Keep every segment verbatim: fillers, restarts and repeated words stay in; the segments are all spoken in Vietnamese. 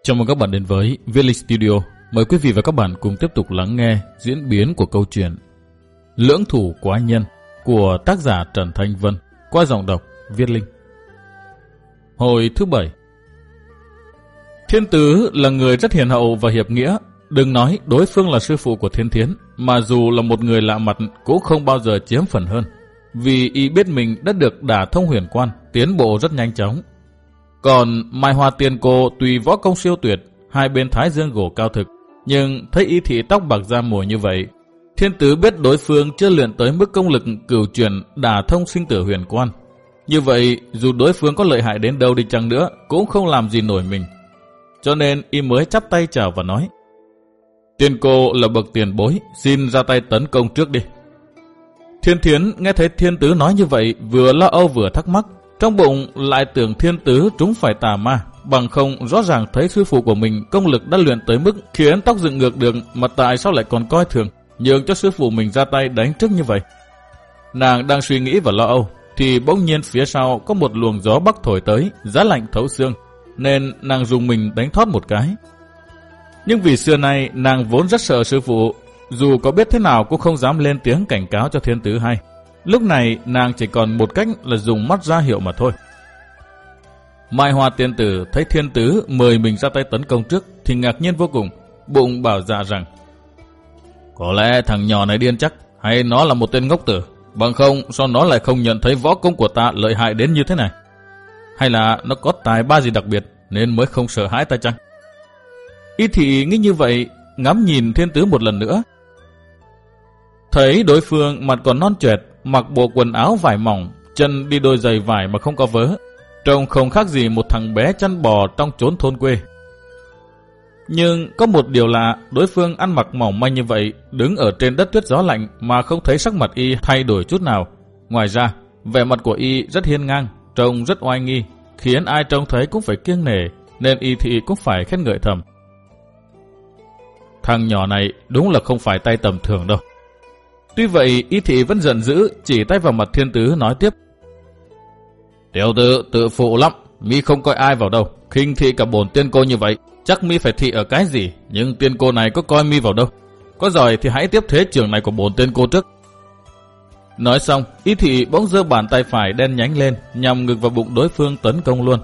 Chào mừng các bạn đến với Viết Linh Studio. Mời quý vị và các bạn cùng tiếp tục lắng nghe diễn biến của câu chuyện Lưỡng Thủ Quái Nhân của tác giả Trần Thanh Vân qua giọng đọc Viết Linh. Hồi thứ bảy. Thiên Tứ là người rất hiền hậu và hiệp nghĩa. Đừng nói đối phương là sư phụ của Thiên Thiến, mà dù là một người lạ mặt cũng không bao giờ chiếm phần hơn, vì y biết mình đã được đả thông huyền quan, tiến bộ rất nhanh chóng. Còn Mai Hoa Tiên Cô tùy võ công siêu tuyệt, hai bên thái dương gỗ cao thực, nhưng thấy y thị tóc bạc da mùa như vậy, Thiên Tứ biết đối phương chưa luyện tới mức công lực cửu chuyển đả thông sinh tử huyền quan. Như vậy, dù đối phương có lợi hại đến đâu đi chăng nữa, cũng không làm gì nổi mình. Cho nên y mới chắp tay chào và nói: Tiên Cô là bậc tiền bối, xin ra tay tấn công trước đi. Thiên Thiến nghe thấy Thiên Tứ nói như vậy, vừa lo âu vừa thắc mắc. Trong bụng lại tưởng Thiên Tứ trúng phải tà ma, bằng không rõ ràng thấy sư phụ của mình công lực đã luyện tới mức khiến tóc dựng ngược được, mà tại sao lại còn coi thường, nhường cho sư phụ mình ra tay đánh trước như vậy. Nàng đang suy nghĩ và lo âu, thì bỗng nhiên phía sau có một luồng gió bắc thổi tới, giá lạnh thấu xương, nên nàng dùng mình đánh thoát một cái. Nhưng vì xưa nay nàng vốn rất sợ sư phụ, dù có biết thế nào cũng không dám lên tiếng cảnh cáo cho Thiên Tứ hay. Lúc này nàng chỉ còn một cách là dùng mắt ra hiệu mà thôi. Mai Hoa Tiên Tử thấy Thiên Tứ mời mình ra tay tấn công trước thì ngạc nhiên vô cùng, bụng bảo dạ rằng: Có lẽ thằng nhỏ này điên chắc, hay nó là một tên ngốc tử, bằng không sao nó lại không nhận thấy võ công của ta lợi hại đến như thế này? Hay là nó có tài ba gì đặc biệt nên mới không sợ hãi ta chăng? Y thị nghĩ như vậy, ngắm nhìn Thiên Tứ một lần nữa. Thấy đối phương mặt còn non choẹt, mặc bộ quần áo vải mỏng, chân đi đôi giày vải mà không có vớ, trông không khác gì một thằng bé chăn bò trong chốn thôn quê. Nhưng có một điều lạ, đối phương ăn mặc mỏng manh như vậy, đứng ở trên đất tuyết gió lạnh mà không thấy sắc mặt y thay đổi chút nào. Ngoài ra, vẻ mặt của y rất hiên ngang, trông rất oai nghi, khiến ai trông thấy cũng phải kiêng nể, nên y thị cũng phải khen ngợi thầm: Thằng nhỏ này đúng là không phải tay tầm thường đâu. Tuy vậy, y thị vẫn giận dữ, chỉ tay vào mặt Thiên Tứ nói tiếp: Tiểu tử tự phụ lắm, mi không coi ai vào đâu, khinh thị cả bổn tiên cô như vậy, chắc mi phải thị ở cái gì, nhưng tiên cô này có coi mi vào đâu. Có giỏi thì hãy tiếp thế trường này của bổn tiên cô trước. Nói xong, y thị bỗng giơ bàn tay phải đen nhánh lên, nhằm ngực vào bụng đối phương tấn công luôn.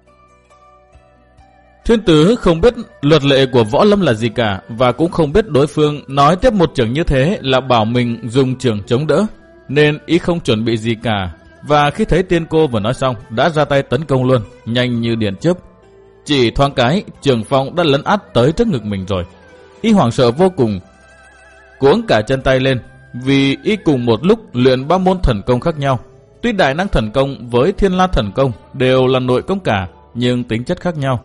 Thiên Tứ không biết luật lệ của võ lâm là gì cả, và cũng không biết đối phương nói tiếp một chưởng như thế là bảo mình dùng chưởng chống đỡ, nên ý không chuẩn bị gì cả. Và khi thấy tiên cô vừa nói xong, đã ra tay tấn công luôn, nhanh như điện chớp. Chỉ thoáng cái, chưởng phong đã lấn át tới trước ngực mình rồi. Y hoảng sợ vô cùng, cuống cả chân tay lên, vì y cùng một lúc luyện ba môn thần công khác nhau. Tuy đại năng thần công với thiên la thần công đều là nội công cả, nhưng tính chất khác nhau.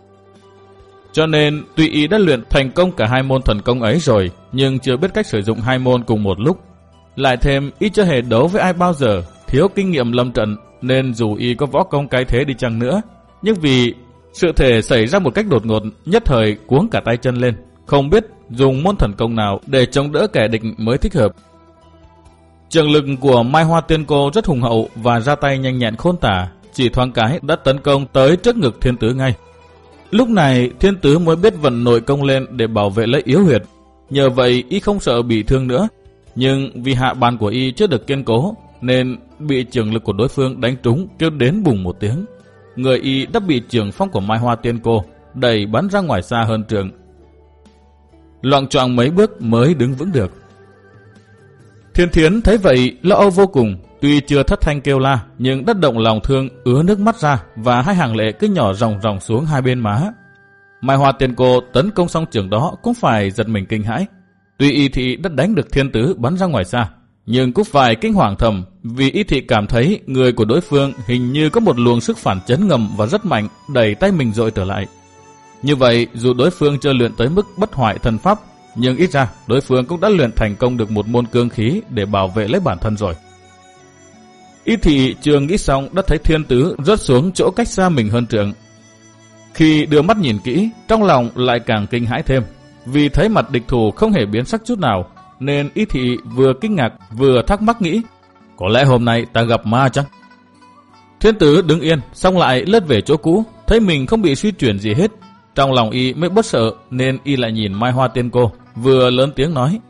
Cho nên tuy y đã luyện thành công cả hai môn thần công ấy rồi, nhưng chưa biết cách sử dụng hai môn cùng một lúc. Lại thêm y chưa hề đấu với ai bao giờ, thiếu kinh nghiệm lâm trận, nên dù y có võ công cái thế đi chăng nữa, nhưng vì sự thể xảy ra một cách đột ngột, nhất thời cuống cả tay chân lên, không biết dùng môn thần công nào để chống đỡ kẻ địch mới thích hợp. Trường lực của Mai Hoa Tiên Cô rất hùng hậu và ra tay nhanh nhẹn khôn tả, chỉ thoáng cái đã tấn công tới trước ngực Thiên Tứ ngay. Lúc này Thiên Tứ mới biết vận nội công lên để bảo vệ lấy yếu huyệt, nhờ vậy y không sợ bị thương nữa. Nhưng vì hạ bàn của y chưa được kiên cố, nên bị chưởng lực của đối phương đánh trúng, kêu đến bùng một tiếng. Người y đã bị chưởng phong của Mai Hoa Tiên Cô đẩy bắn ra ngoài xa hơn trường, loạng choạng mấy bước mới đứng vững được. Thiên Thiến thấy vậy lo âu vô cùng, tuy chưa thất thanh kêu la, nhưng đã động lòng thương, ứa nước mắt ra, và hai hàng lệ cứ nhỏ ròng ròng xuống hai bên má. Mai Hoa Tiên Cô tấn công xong trường đó cũng phải giật mình kinh hãi. Tuy y thị đã đánh được Thiên Tứ bắn ra ngoài xa, nhưng cũng phải kinh hoàng thầm, vì y thị cảm thấy người của đối phương hình như có một luồng sức phản chấn ngầm và rất mạnh, đẩy tay mình dội trở lại. Như vậy, dù đối phương chưa luyện tới mức bất hoại thần pháp, nhưng ít ra đối phương cũng đã luyện thành công được một môn cương khí để bảo vệ lấy bản thân rồi. Y thị chưa nghĩ xong đã thấy Thiên Tứ rớt xuống chỗ cách xa mình hơn trượng. Khi đưa mắt nhìn kỹ, trong lòng lại càng kinh hãi thêm, vì thấy mặt địch thủ không hề biến sắc chút nào, nên y thị vừa kinh ngạc vừa thắc mắc nghĩ: có lẽ hôm nay ta gặp ma chăng? Thiên Tứ đứng yên, xong lại lướt về chỗ cũ, thấy mình không bị suy chuyển gì hết. Trong lòng y mới bớt sợ nên y lại nhìn Mai Hoa tiên cô, vừa lớn tiếng nói: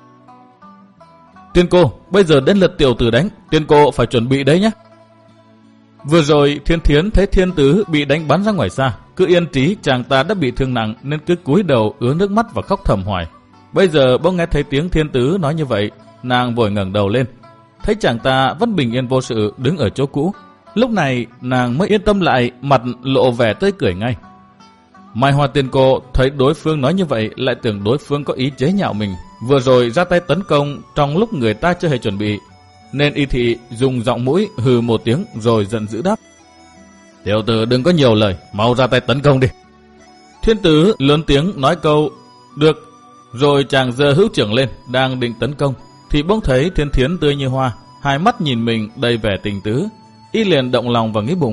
Tiên cô, bây giờ đến lượt tiểu tử đánh, tiên cô phải chuẩn bị đấy nhé. Vừa rồi Thiên Thiến thấy Thiên Tứ bị đánh bắn ra ngoài xa, cứ yên trí chàng ta đã bị thương nặng nên cứ cúi đầu ứa nước mắt và khóc thầm hoài. Bây giờ bỗng nghe thấy tiếng Thiên Tứ nói như vậy, nàng vội ngẩng đầu lên, thấy chàng ta vẫn bình yên vô sự đứng ở chỗ cũ. Lúc này nàng mới yên tâm lại, mặt lộ vẻ tươi cười ngay. Mai Hoa tiên cô thấy đối phương nói như vậy, lại tưởng đối phương có ý chế nhạo mình, vừa rồi ra tay tấn công trong lúc người ta chưa hề chuẩn bị, nên y thị dùng giọng mũi hừ một tiếng rồi giận dữ đáp: Tiểu tử đừng có nhiều lời, mau ra tay tấn công đi. Thiên Tứ lớn tiếng nói câu được, rồi chàng giơ hữu trưởng lên đang định tấn công, thì bỗng thấy Thiên Thiến tươi như hoa, hai mắt nhìn mình đầy vẻ tình tứ. Y liền động lòng và nghĩ bụng: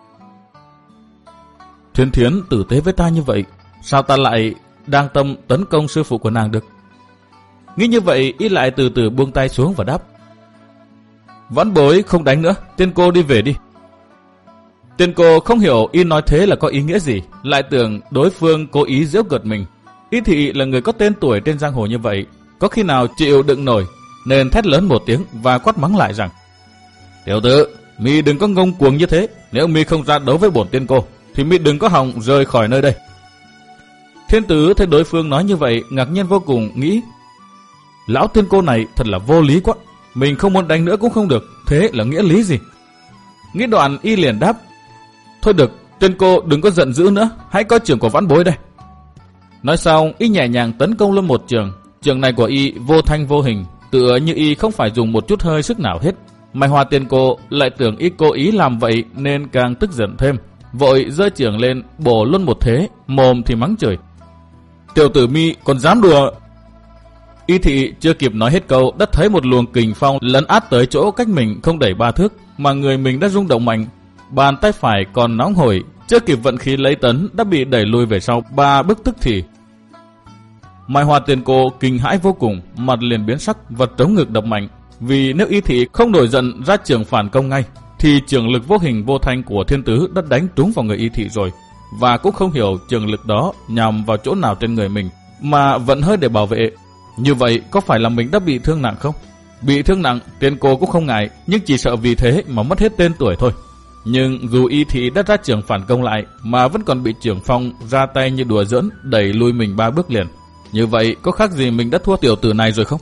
Thiên Thiến tử tế với ta như vậy, sao ta lại đang tâm tấn công sư phụ của nàng được? Nghĩ như vậy, y lại từ từ buông tay xuống và đáp: Vãn bối không đánh nữa, tiên cô đi về đi. Tiên cô không hiểu y nói thế là có ý nghĩa gì, lại tưởng đối phương cố ý giễu cợt mình. Y thị là người có tên tuổi trên giang hồ như vậy, có khi nào chịu đựng nổi, nên thét lớn một tiếng và quát mắng lại rằng: Tiểu tử, mi đừng có ngông cuồng như thế, nếu mi không ra đấu với bổn tiên cô thì mi đừng có hòng rời khỏi nơi đây. Thiên Tứ thấy đối phương nói như vậy, ngạc nhiên vô cùng, nghĩ: Lão tiên cô này thật là vô lý quá, mình không muốn đánh nữa cũng không được, thế là nghĩa lý gì? Nghĩ đoạn y liền đáp: Thôi được, tiên cô đừng có giận dữ nữa, hãy coi trường của vãn bối đây. Nói xong, y nhẹ nhàng tấn công luôn một trường. Trường này của y vô thanh vô hình, tựa như y không phải dùng một chút hơi sức nào hết. Mai Hoa tiên cô lại tưởng y cố ý làm vậy nên càng tức giận thêm, vội giơ trường lên bổ luôn một thế, mồm thì mắng chửi: Tiểu tử mi còn dám đùa! Y thị chưa kịp nói hết câu đã thấy một luồng kình phong lấn át tới chỗ cách mình không đẩy ba thước, mà người mình đã rung động mạnh. Bàn tay phải còn nóng hổi, chưa kịp vận khí lấy tấn đã bị đẩy lùi về sau ba bước tức thì. Mai Hoa tiên cô kinh hãi vô cùng, mặt liền biến sắc và trống ngực đập mạnh. Vì nếu y thị không nổi giận ra trường phản công ngay, thì trường lực vô hình vô thanh của Thiên Tứ đã đánh trúng vào người y thị rồi, và cũng không hiểu trường lực đó nhằm vào chỗ nào trên người mình, mà vận hơi để bảo vệ. Như vậy có phải là mình đã bị thương nặng không? Bị thương nặng, tiên cô cũng không ngại, nhưng chỉ sợ vì thế mà mất hết tên tuổi thôi. Nhưng dù y thị đã ra trường phản công lại, mà vẫn còn bị trưởng phong ra tay như đùa giỡn đẩy lui mình ba bước liền. Như vậy có khác gì mình đã thua tiểu tử này rồi không?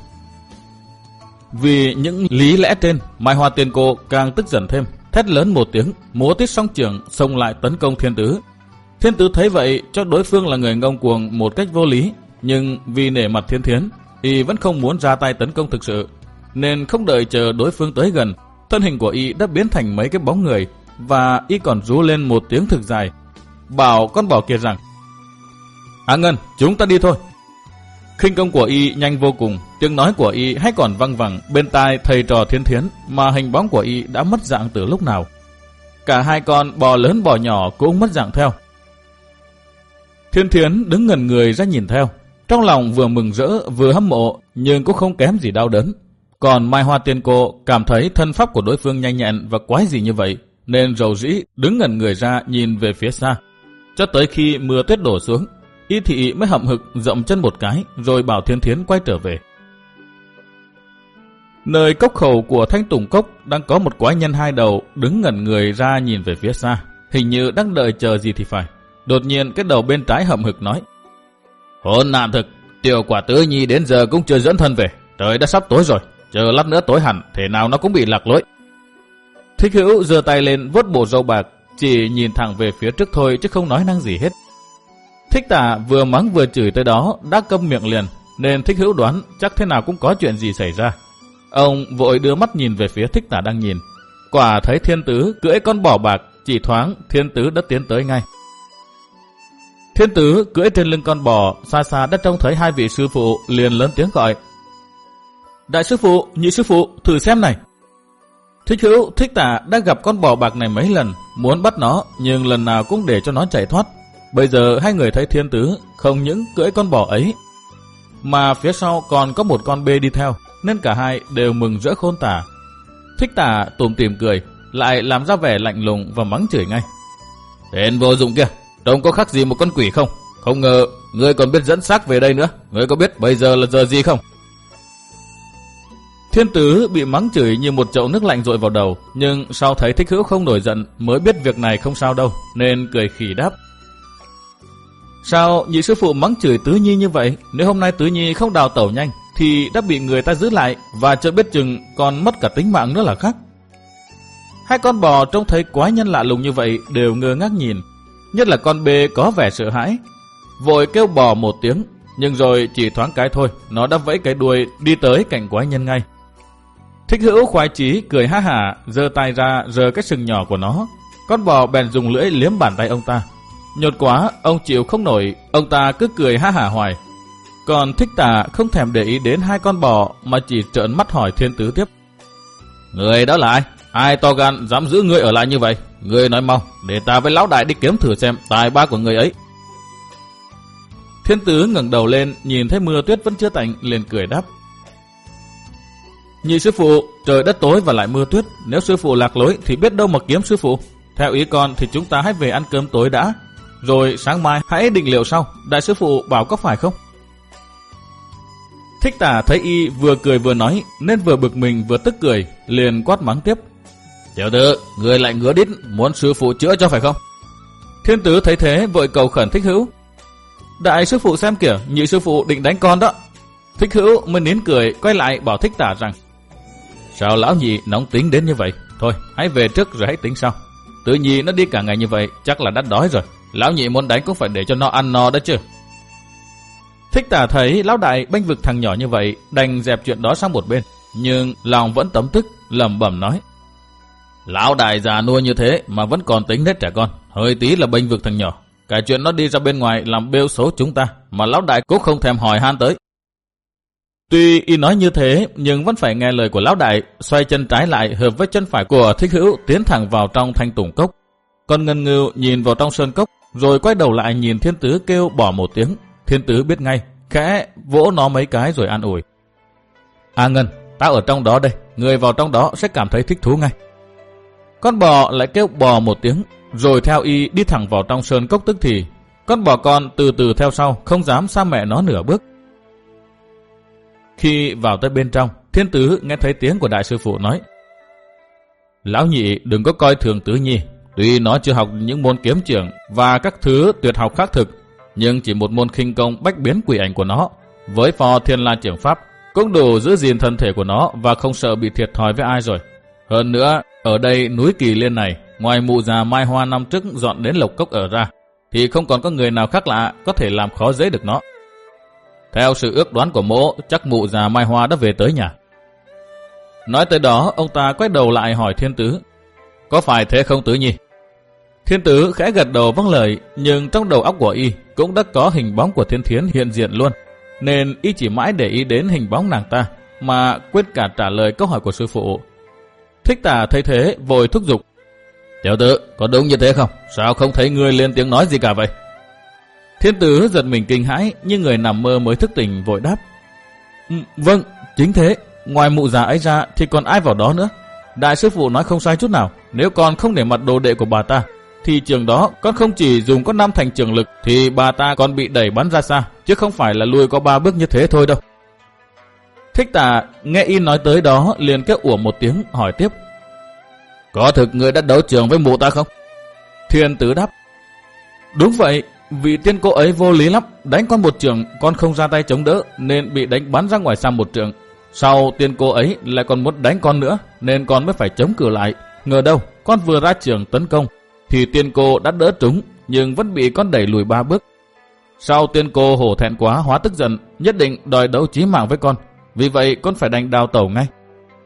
Vì những lý lẽ trên, Mai Hoa tiên cô càng tức giận thêm, thét lớn một tiếng, múa tít song trường xông lại tấn công Thiên Tứ. Thiên Tứ thấy vậy cho đối phương là người ngông cuồng một cách vô lý, nhưng vì nể mặt Thiên Thiến, y vẫn không muốn ra tay tấn công thực sự, nên không đợi chờ đối phương tới gần, thân hình của y đã biến thành mấy cái bóng người, và y còn rú lên một tiếng thực dài, bảo con bò kia rằng: Á Ngân, chúng ta đi thôi. Khinh công của y nhanh vô cùng, tiếng nói của y hay còn văng vẳng bên tai thầy trò Thiên Thiến, mà hình bóng của y đã mất dạng từ lúc nào. Cả hai con bò lớn bò nhỏ cũng mất dạng theo. Thiên Thiến đứng ngẩn người ra nhìn theo, trong lòng vừa mừng rỡ vừa hâm mộ, nhưng cũng không kém gì đau đớn. Còn Mai Hoa tiên cô cảm thấy thân pháp của đối phương nhanh nhẹn và quái dị như vậy, nên rầu rĩ đứng ngẩn người ra nhìn về phía xa. Cho tới khi mưa tuyết đổ xuống, y thị mới hậm hực dậm chân một cái, rồi bảo Thiên Thiến quay trở về. Nơi cốc khẩu của Thanh Tùng Cốc đang có một quái nhân hai đầu đứng ngẩn người ra nhìn về phía xa, hình như đang đợi chờ gì thì phải. Đột nhiên cái đầu bên trái hậm hực nói: Hỗn nạn thực, tiểu quả tứ nhi đến giờ cũng chưa dẫn thân về, trời đã sắp tối rồi, chờ lát nữa tối hẳn, thể nào nó cũng bị lạc lối. Thích Hữu giơ tay lên vuốt bộ râu bạc, chỉ nhìn thẳng về phía trước thôi chứ không nói năng gì hết. Thích Tả vừa mắng vừa chửi tới đó đã câm miệng liền, nên Thích Hữu đoán chắc thế nào cũng có chuyện gì xảy ra. Ông vội đưa mắt nhìn về phía Thích Tả đang nhìn, quả thấy Thiên Tứ cưỡi con bò bạc, chỉ thoáng Thiên Tứ đã tiến tới ngay. Thiên Tứ cưỡi trên lưng con bò, xa xa đã trông thấy hai vị sư phụ, liền lớn tiếng gọi: Đại sư phụ, nhị sư phụ, thử xem này. Thích Hữu, Thích Tả đã gặp con bò bạc này mấy lần, muốn bắt nó, nhưng lần nào cũng để cho nó chạy thoát. Bây giờ hai người thấy Thiên Tứ không những cưỡi con bò ấy, mà phía sau còn có một con bê đi theo, nên cả hai đều mừng rỡ khôn tả. Thích Tả tủm tỉm cười, lại làm ra vẻ lạnh lùng và mắng chửi ngay: Tên vô dụng kia, trông có khác gì một con quỷ không? Không ngờ ngươi còn biết dẫn xác về đây nữa. Ngươi có biết bây giờ là giờ gì không? Thiên Tứ bị mắng chửi như một chậu nước lạnh dội vào đầu, nhưng sau thấy Thích Hữu không nổi giận mới biết việc này không sao đâu, nên cười khỉ đáp. Sao nhị sư phụ mắng chửi Tứ Nhi như vậy? Nếu hôm nay Tứ Nhi không đào tẩu nhanh thì đã bị người ta giữ lại và chưa biết chừng còn mất cả tính mạng nữa là khác. Hai con bò trông thấy quái nhân lạ lùng như vậy đều ngơ ngác nhìn, nhất là con bê có vẻ sợ hãi, vội kêu bò một tiếng, nhưng rồi chỉ thoáng cái thôi, nó đã vẫy cái đuôi đi tới cạnh quái nhân ngay. Thích Hữu khoái chí cười ha hả, giơ tay ra giơ cái sừng nhỏ của nó. Con bò bèn dùng lưỡi liếm bàn tay ông ta. Nhột quá, ông chịu không nổi, ông ta cứ cười ha hả hoài. Còn Thích Tà không thèm để ý đến hai con bò mà chỉ trợn mắt hỏi Thiên Tứ tiếp. Người đó là ai? Ai to gan dám giữ ngươi ở lại như vậy? Ngươi nói mau, để ta với lão đại đi kiếm thử xem tài ba của người ấy. Thiên Tứ ngẩng đầu lên, nhìn thấy mưa tuyết vẫn chưa tạnh, liền cười đáp. Nhị sư phụ, trời đất tối và lại mưa tuyết, nếu sư phụ lạc lối thì biết đâu mà kiếm sư phụ. Theo ý con thì chúng ta hãy về ăn cơm tối đã, rồi sáng mai hãy định liệu sau. Đại sư phụ bảo có phải không? Thích Tà thấy y vừa cười vừa nói nên vừa bực mình vừa tức cười, liền quát mắng tiếp. Tiểu tử, người lại ngứa đít muốn sư phụ chữa cho phải không? Thiên Tứ thấy thế vội cầu khẩn Thích Hữu. Đại sư phụ xem kìa, nhị sư phụ định đánh con đó. Thích Hữu mới nín cười quay lại bảo Thích Tà rằng. Sao lão nhị nóng tính đến như vậy? Thôi hãy về trước rồi hãy tính sau. Tự nhi nó đi cả ngày như vậy chắc là đã đói rồi. Lão nhị muốn đánh cũng phải để cho nó ăn no đó chứ. Thích Tà thấy lão đại bênh vực thằng nhỏ như vậy, đành dẹp chuyện đó sang một bên, nhưng lòng vẫn tấm tức, lẩm bẩm nói. Lão đại già nua như thế mà vẫn còn tính nết trẻ con, hơi tí là bênh vực thằng nhỏ. Cả chuyện nó đi ra bên ngoài làm bêu xấu chúng ta mà lão đại cũng không thèm hỏi han tới. Tuy y nói như thế nhưng vẫn phải nghe lời của lão đại, xoay chân trái lại hợp với chân phải của Thích Hữu tiến thẳng vào trong thanh tùng cốc. Còn Ngân Ngưu nhìn vào trong sơn cốc rồi quay đầu lại nhìn Thiên Tứ kêu bỏ một tiếng. Thiên Tứ biết ngay, khẽ vỗ nó mấy cái rồi an ủi. À Ngân, tao ở trong đó đây, người vào trong đó sẽ cảm thấy thích thú ngay. Con bò lại kêu bò một tiếng, rồi theo y đi thẳng vào trong sơn cốc tức thì. Con bò con từ từ theo sau, không dám xa mẹ nó nửa bước. Khi vào tới bên trong, Thiên Tứ nghe thấy tiếng của đại sư phụ nói. Lão nhị đừng có coi thường Tứ Nhi, tuy nó chưa học những môn kiếm trưởng và các thứ tuyệt học khác thực, nhưng chỉ một môn khinh công bách biến quỷ ảnh của nó, với phò Thiên La Trưởng Pháp, cũng đủ giữ gìn thân thể của nó và không sợ bị thiệt thòi với ai rồi. Hơn nữa, ở đây núi Kỳ Liên này, ngoài mụ già Mai Hoa năm trước dọn đến Lộc Cốc ở ra, thì không còn có người nào khác lạ có thể làm khó dễ được nó. Theo sự ước đoán của mỗ, chắc mụ già Mai Hoa đã về tới nhà. Nói tới đó, ông ta quay đầu lại hỏi Thiên Tứ. Có phải thế không Tứ Nhi? Thiên Tứ khẽ gật đầu vâng lời, nhưng trong đầu óc của y cũng đã có hình bóng của Thiên Thiến hiện diện luôn, nên y chỉ mãi để ý đến hình bóng nàng ta, mà quên cả trả lời câu hỏi của sư phụ. Thích Tà thấy thế vội thúc giục. Tiểu tử, có đúng như thế không? Sao không thấy ngươi lên tiếng nói gì cả vậy? Thiên Tứ giật mình kinh hãi, nhưng người nằm mơ mới thức tỉnh vội đáp. Vâng, chính thế, ngoài mụ già ấy ra thì còn ai vào đó nữa? Đại sư phụ nói không sai chút nào, nếu con không để mặt đồ đệ của bà ta, thì trường đó con không chỉ dùng có năm thành trường lực thì bà ta còn bị đẩy bắn ra xa, chứ không phải là lùi có ba bước như thế thôi đâu. Thích Tà nghe y nói tới đó liền kêu ủa một tiếng hỏi tiếp. Có thực người đã đấu trường với mụ ta không? Thiên Tứ đáp. Đúng vậy, vị tiên cô ấy vô lý lắm, đánh con một trường con không ra tay chống đỡ nên bị đánh bắn ra ngoài xa một trường. Sau tiên cô ấy lại còn muốn đánh con nữa nên con mới phải chống cự lại. Ngờ đâu con vừa ra trường tấn công thì tiên cô đã đỡ trúng nhưng vẫn bị con đẩy lùi ba bước. Sau tiên cô hổ thẹn quá hóa tức giận, nhất định đòi đấu chí mạng với con. Vì vậy con phải đành đào tẩu ngay.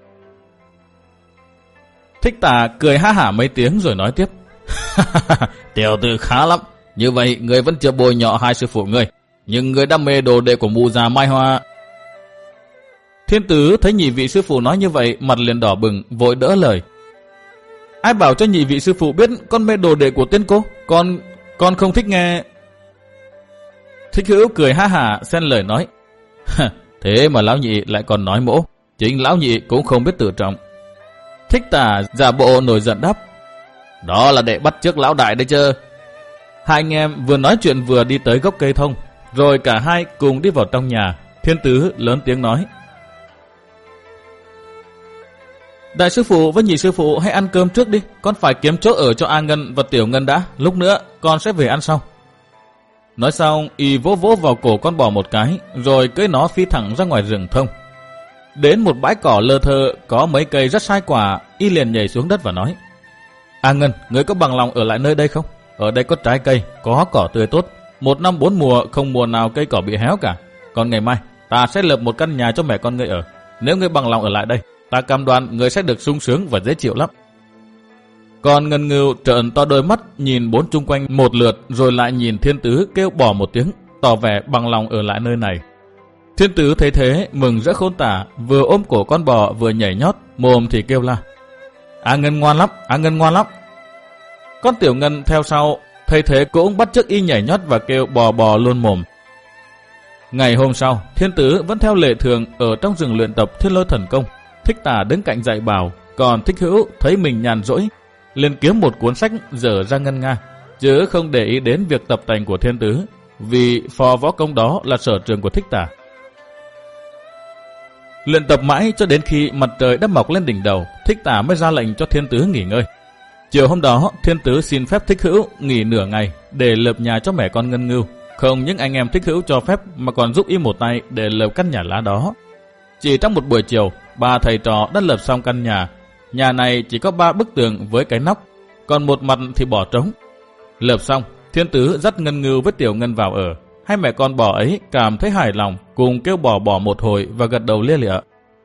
Thích Tà cười ha hả mấy tiếng rồi nói tiếp. Tiểu tử khá lắm. Như vậy người vẫn chưa bôi nhọ hai sư phụ người, nhưng người đam mê đồ đệ của mụ già Mai Hoa. Thiên Tứ thấy nhị vị sư phụ nói như vậy, mặt liền đỏ bừng, vội đỡ lời. Ai bảo cho nhị vị sư phụ biết con mê đồ đệ của tiên cô? Con con không thích nghe. Thích Hữu cười ha hả xen lời nói. Thế mà lão nhị lại còn nói mỗ, chính lão nhị cũng không biết tự trọng. Thích Tà giả bộ nổi giận đáp. Đó là để bắt chước lão đại đấy chứ. Hai anh em vừa nói chuyện vừa đi tới gốc cây thông, rồi cả hai cùng đi vào trong nhà. Thiên Tứ lớn tiếng nói: Đại sư phụ với nhị sư phụ hãy ăn cơm trước đi, con phải kiếm chỗ ở cho A Ngân và Tiểu Ngân đã, lúc nữa con sẽ về ăn sau. Nói xong, y vỗ vỗ vào cổ con bò một cái, rồi cưỡi nó phi thẳng ra ngoài rừng thông. Đến một bãi cỏ lơ thơ có mấy cây rất sai quả, y liền nhảy xuống đất và nói: A Ngân, ngươi có bằng lòng ở lại nơi đây không? Ở đây có trái cây, có cỏ tươi tốt, một năm bốn mùa không mùa nào cây cỏ bị héo cả. Còn ngày mai ta sẽ lập một căn nhà cho mẹ con ngươi ở. Nếu ngươi bằng lòng ở lại đây, ta cam đoan ngươi sẽ được sung sướng và dễ chịu lắm. Còn Ngân Ngưu trợn to đôi mắt nhìn bốn chung quanh một lượt, rồi lại nhìn Thiên Tứ kêu bò một tiếng, tỏ vẻ bằng lòng ở lại nơi này. Thiên Tứ thấy thế mừng rỡ khôn tả, vừa ôm cổ con bò vừa nhảy nhót, mồm thì kêu la: A Ngân ngoan lắm, A Ngân ngoan lắm. Con Tiểu Ngân theo sau thấy thế cũng bắt chước y nhảy nhót và kêu bò bò luôn mồm. Ngày hôm sau, Thiên Tứ vẫn theo lệ thường ở trong rừng luyện tập Thiên Lôi Thần Công. Thích Tả đứng cạnh dạy bảo, còn Thích Hữu thấy mình nhàn rỗi, liền kiếm một cuốn sách dở ra ngân nga, chứ không để ý đến việc tập tành của Thiên Tứ, vì phò võ công đó là sở trường của Thích Tả. Luyện tập mãi cho đến khi mặt trời đã mọc lên đỉnh đầu, Thích Tả mới ra lệnh cho Thiên Tứ nghỉ ngơi. Chiều hôm đó, Thiên Tứ xin phép Thích Hữu nghỉ nửa ngày để lập nhà cho mẹ con Ngân Ngưu. Không những anh em Thích Hữu cho phép mà còn giúp y một tay để lập căn nhà lá đó. Chỉ trong một buổi chiều, ba thầy trò đã lập xong căn nhà. Nhà này chỉ có ba bức tường với cái nóc, còn một mặt thì bỏ trống. Lập xong, Thiên Tứ dắt Ngân Ngưu với Tiểu Ngân vào ở. Hai mẹ con bò ấy cảm thấy hài lòng, cùng kêu bò bò một hồi và gật đầu lia lịa.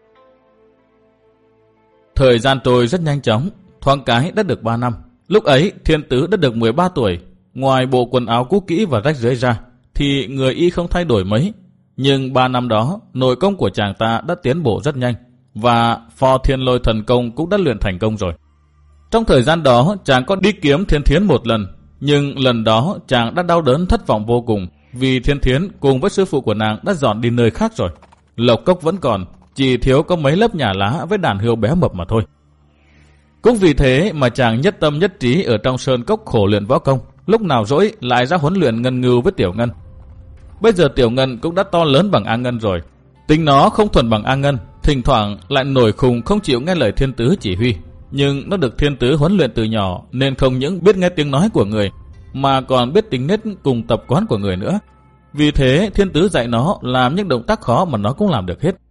Thời gian trôi rất nhanh chóng, thoáng cái đã được ba năm. Lúc ấy Thiên Tứ đã được mười ba tuổi. Ngoài bộ quần áo cũ kỹ và rách rưới ra, thì người y không thay đổi mấy. Nhưng ba năm đó, nội công của chàng ta đã tiến bộ rất nhanh, và phò Thiên Lôi Thần Công cũng đã luyện thành công rồi. Trong thời gian đó, chàng có đi kiếm Thiên Thiến một lần, nhưng lần đó chàng đã đau đớn thất vọng vô cùng, vì Thiên Thiến cùng với sư phụ của nàng đã dọn đi nơi khác rồi. Lộc cốc vẫn còn, chỉ thiếu có mấy lớp nhà lá với đàn hươu béo mập mà thôi. Cũng vì thế mà chàng nhất tâm nhất trí ở trong sơn cốc khổ luyện võ công, lúc nào rỗi lại ra huấn luyện Ngân Ngưu với Tiểu Ngân. Bây giờ Tiểu Ngân cũng đã to lớn bằng A Ngân rồi. Tính nó không thuần bằng A Ngân, thỉnh thoảng lại nổi khùng không chịu nghe lời Thiên Tứ chỉ huy. Nhưng nó được Thiên Tứ huấn luyện từ nhỏ, nên không những biết nghe tiếng nói của người, mà còn biết tính nết cùng tập quán của người nữa. Vì thế Thiên Tứ dạy nó làm những động tác khó mà nó cũng làm được hết.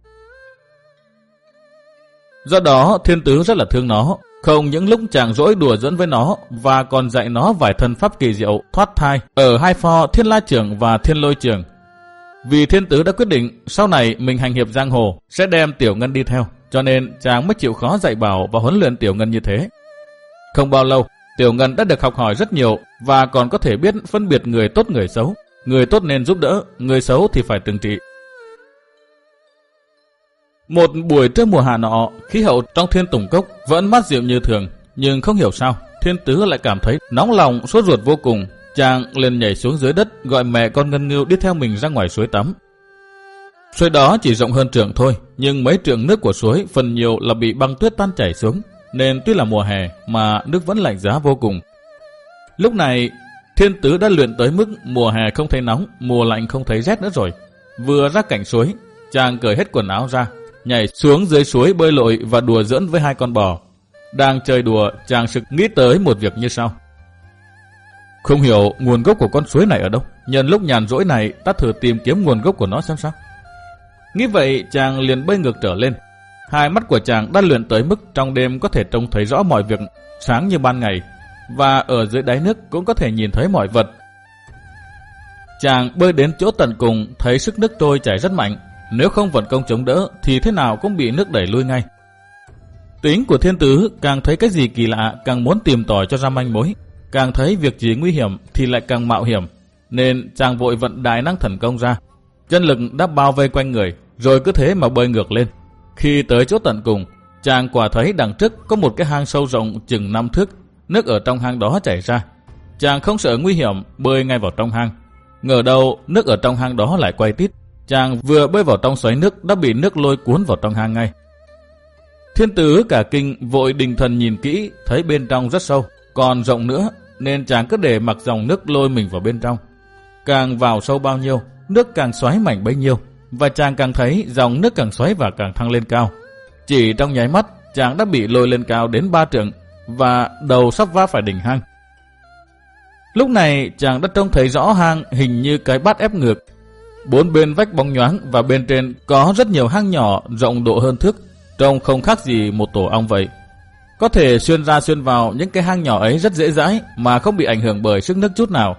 Do đó Thiên Tứ rất là thương nó, không những lúc chàng rỗi đùa giỡn với nó, và còn dạy nó vài thân pháp kỳ diệu thoát thai ở hai pho Thiên La Trường và Thiên Lôi Trường. Vì Thiên Tứ đã quyết định sau này mình hành hiệp giang hồ sẽ đem Tiểu Ngân đi theo, cho nên chàng mới chịu khó dạy bảo và huấn luyện Tiểu Ngân như thế. Không bao lâu, Tiểu Ngân đã được học hỏi rất nhiều và còn có thể biết phân biệt người tốt người xấu. Người tốt nên giúp đỡ, người xấu thì phải trừng trị. Một buổi trưa mùa hạ nọ, khí hậu trong Thiên Tùng Cốc vẫn mát dịu như thường, nhưng không hiểu sao Thiên Tứ lại cảm thấy nóng lòng sốt ruột vô cùng. Chàng liền nhảy xuống dưới đất gọi mẹ con Ngân Ngưu đi theo mình ra ngoài suối tắm. Suối đó chỉ rộng hơn trượng thôi, nhưng mấy trượng nước của suối phần nhiều là bị băng tuyết tan chảy xuống, nên tuy là mùa hè mà nước vẫn lạnh giá vô cùng. Lúc này Thiên Tứ đã luyện tới mức mùa hè không thấy nóng, mùa lạnh không thấy rét nữa rồi. Vừa ra cạnh suối, chàng cởi hết quần áo ra, nhảy xuống dưới suối bơi lội và đùa giỡn với hai con bò. Đang chơi đùa, chàng sực nghĩ tới một việc như sau: không hiểu nguồn gốc của con suối này ở đâu, nhân lúc nhàn rỗi này ta thử tìm kiếm nguồn gốc của nó xem sao. Nghĩ vậy, chàng liền bơi ngược trở lên. Hai mắt của chàng đã luyện tới mức trong đêm có thể trông thấy rõ mọi việc, sáng như ban ngày, và ở dưới đáy nước cũng có thể nhìn thấy mọi vật. Chàng bơi đến chỗ tận cùng, thấy sức nước trôi chảy rất mạnh, nếu không vận công chống đỡ thì thế nào cũng bị nước đẩy lui ngay. Tính của Thiên Tứ càng thấy cái gì kỳ lạ càng muốn tìm tòi cho ra manh mối, càng thấy việc gì nguy hiểm thì lại càng mạo hiểm, nên chàng vội vận đại năng thần công ra. Chân lực đã bao vây quanh người, rồi cứ thế mà bơi ngược lên. Khi tới chỗ tận cùng, chàng quả thấy đằng trước có một cái hang sâu rộng chừng năm thước, nước ở trong hang đó chảy ra. Chàng không sợ nguy hiểm, bơi ngay vào trong hang. Ngờ đâu nước ở trong hang đó lại quay tít, chàng vừa bơi vào trong xoáy nước đã bị nước lôi cuốn vào trong hang ngay. Thiên Tứ cả kinh vội định thần nhìn kỹ, thấy bên trong rất sâu, còn rộng nữa, nên chàng cứ để mặc dòng nước lôi mình vào bên trong. Càng vào sâu bao nhiêu, nước càng xoáy mạnh bấy nhiêu, và chàng càng thấy dòng nước càng xoáy và càng thăng lên cao. Chỉ trong nháy mắt, chàng đã bị lôi lên cao đến ba trượng và đầu sắp va phải đỉnh hang. Lúc này chàng đã trông thấy rõ hang hình như cái bát ép ngược. Bốn bên vách bóng nhoáng và bên trên có rất nhiều hang nhỏ rộng độ hơn thước, trông không khác gì một tổ ong vậy. Có thể xuyên ra xuyên vào những cái hang nhỏ ấy rất dễ dãi mà không bị ảnh hưởng bởi sức nước chút nào.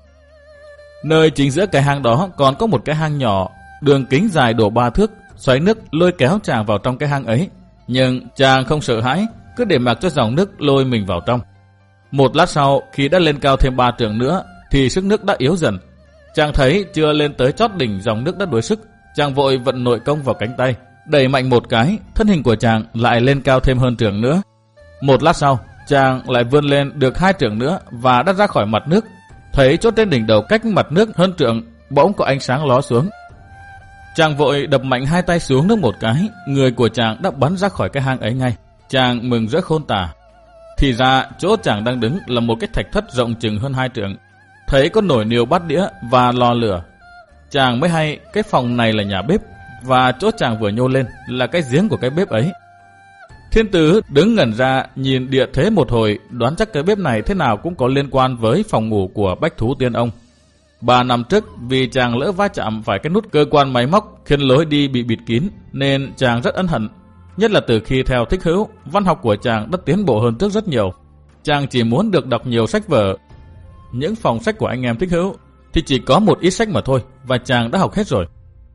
Nơi chính giữa cái hang đó còn có một cái hang nhỏ, đường kính dài độ ba thước, xoáy nước lôi kéo chàng vào trong cái hang ấy. Nhưng chàng không sợ hãi, cứ để mặc cho dòng nước lôi mình vào trong. Một lát sau, khi đã lên cao thêm ba trượng nữa, thì sức nước đã yếu dần. Chàng thấy chưa lên tới chót đỉnh dòng nước đã đuối sức, chàng vội vận nội công vào cánh tay, đẩy mạnh một cái, thân hình của chàng lại lên cao thêm hơn trượng nữa. Một lát sau, chàng lại vươn lên được hai trượng nữa và đã ra khỏi mặt nước. Thấy chỗ trên đỉnh đầu cách mặt nước hơn trượng, bỗng có ánh sáng ló xuống. Chàng vội đập mạnh hai tay xuống nước một cái, người của chàng đã bắn ra khỏi cái hang ấy ngay. Chàng mừng rỡ khôn tả. Thì ra chỗ chàng đang đứng là một cái thạch thất rộng chừng hơn hai trượng. Thấy có nồi niêu bát đĩa và lò lửa. Chàng mới hay cái phòng này là nhà bếp, và chỗ chàng vừa nhô lên là cái giếng của cái bếp ấy. Thiên Tứ đứng ngẩn ra nhìn địa thế một hồi, đoán chắc cái bếp này thế nào cũng có liên quan với phòng ngủ của Bách Thú Tiên Ông. Ba năm trước vì chàng lỡ va chạm phải cái nút cơ quan máy móc khiến lối đi bị bịt kín, nên chàng rất ân hận. Nhất là từ khi theo Thích Hữu, văn học của chàng đã tiến bộ hơn trước rất nhiều. Chàng chỉ muốn được đọc nhiều sách vở. Những phòng sách của anh em Thích Hữu thì chỉ có một ít sách mà thôi, và chàng đã học hết rồi.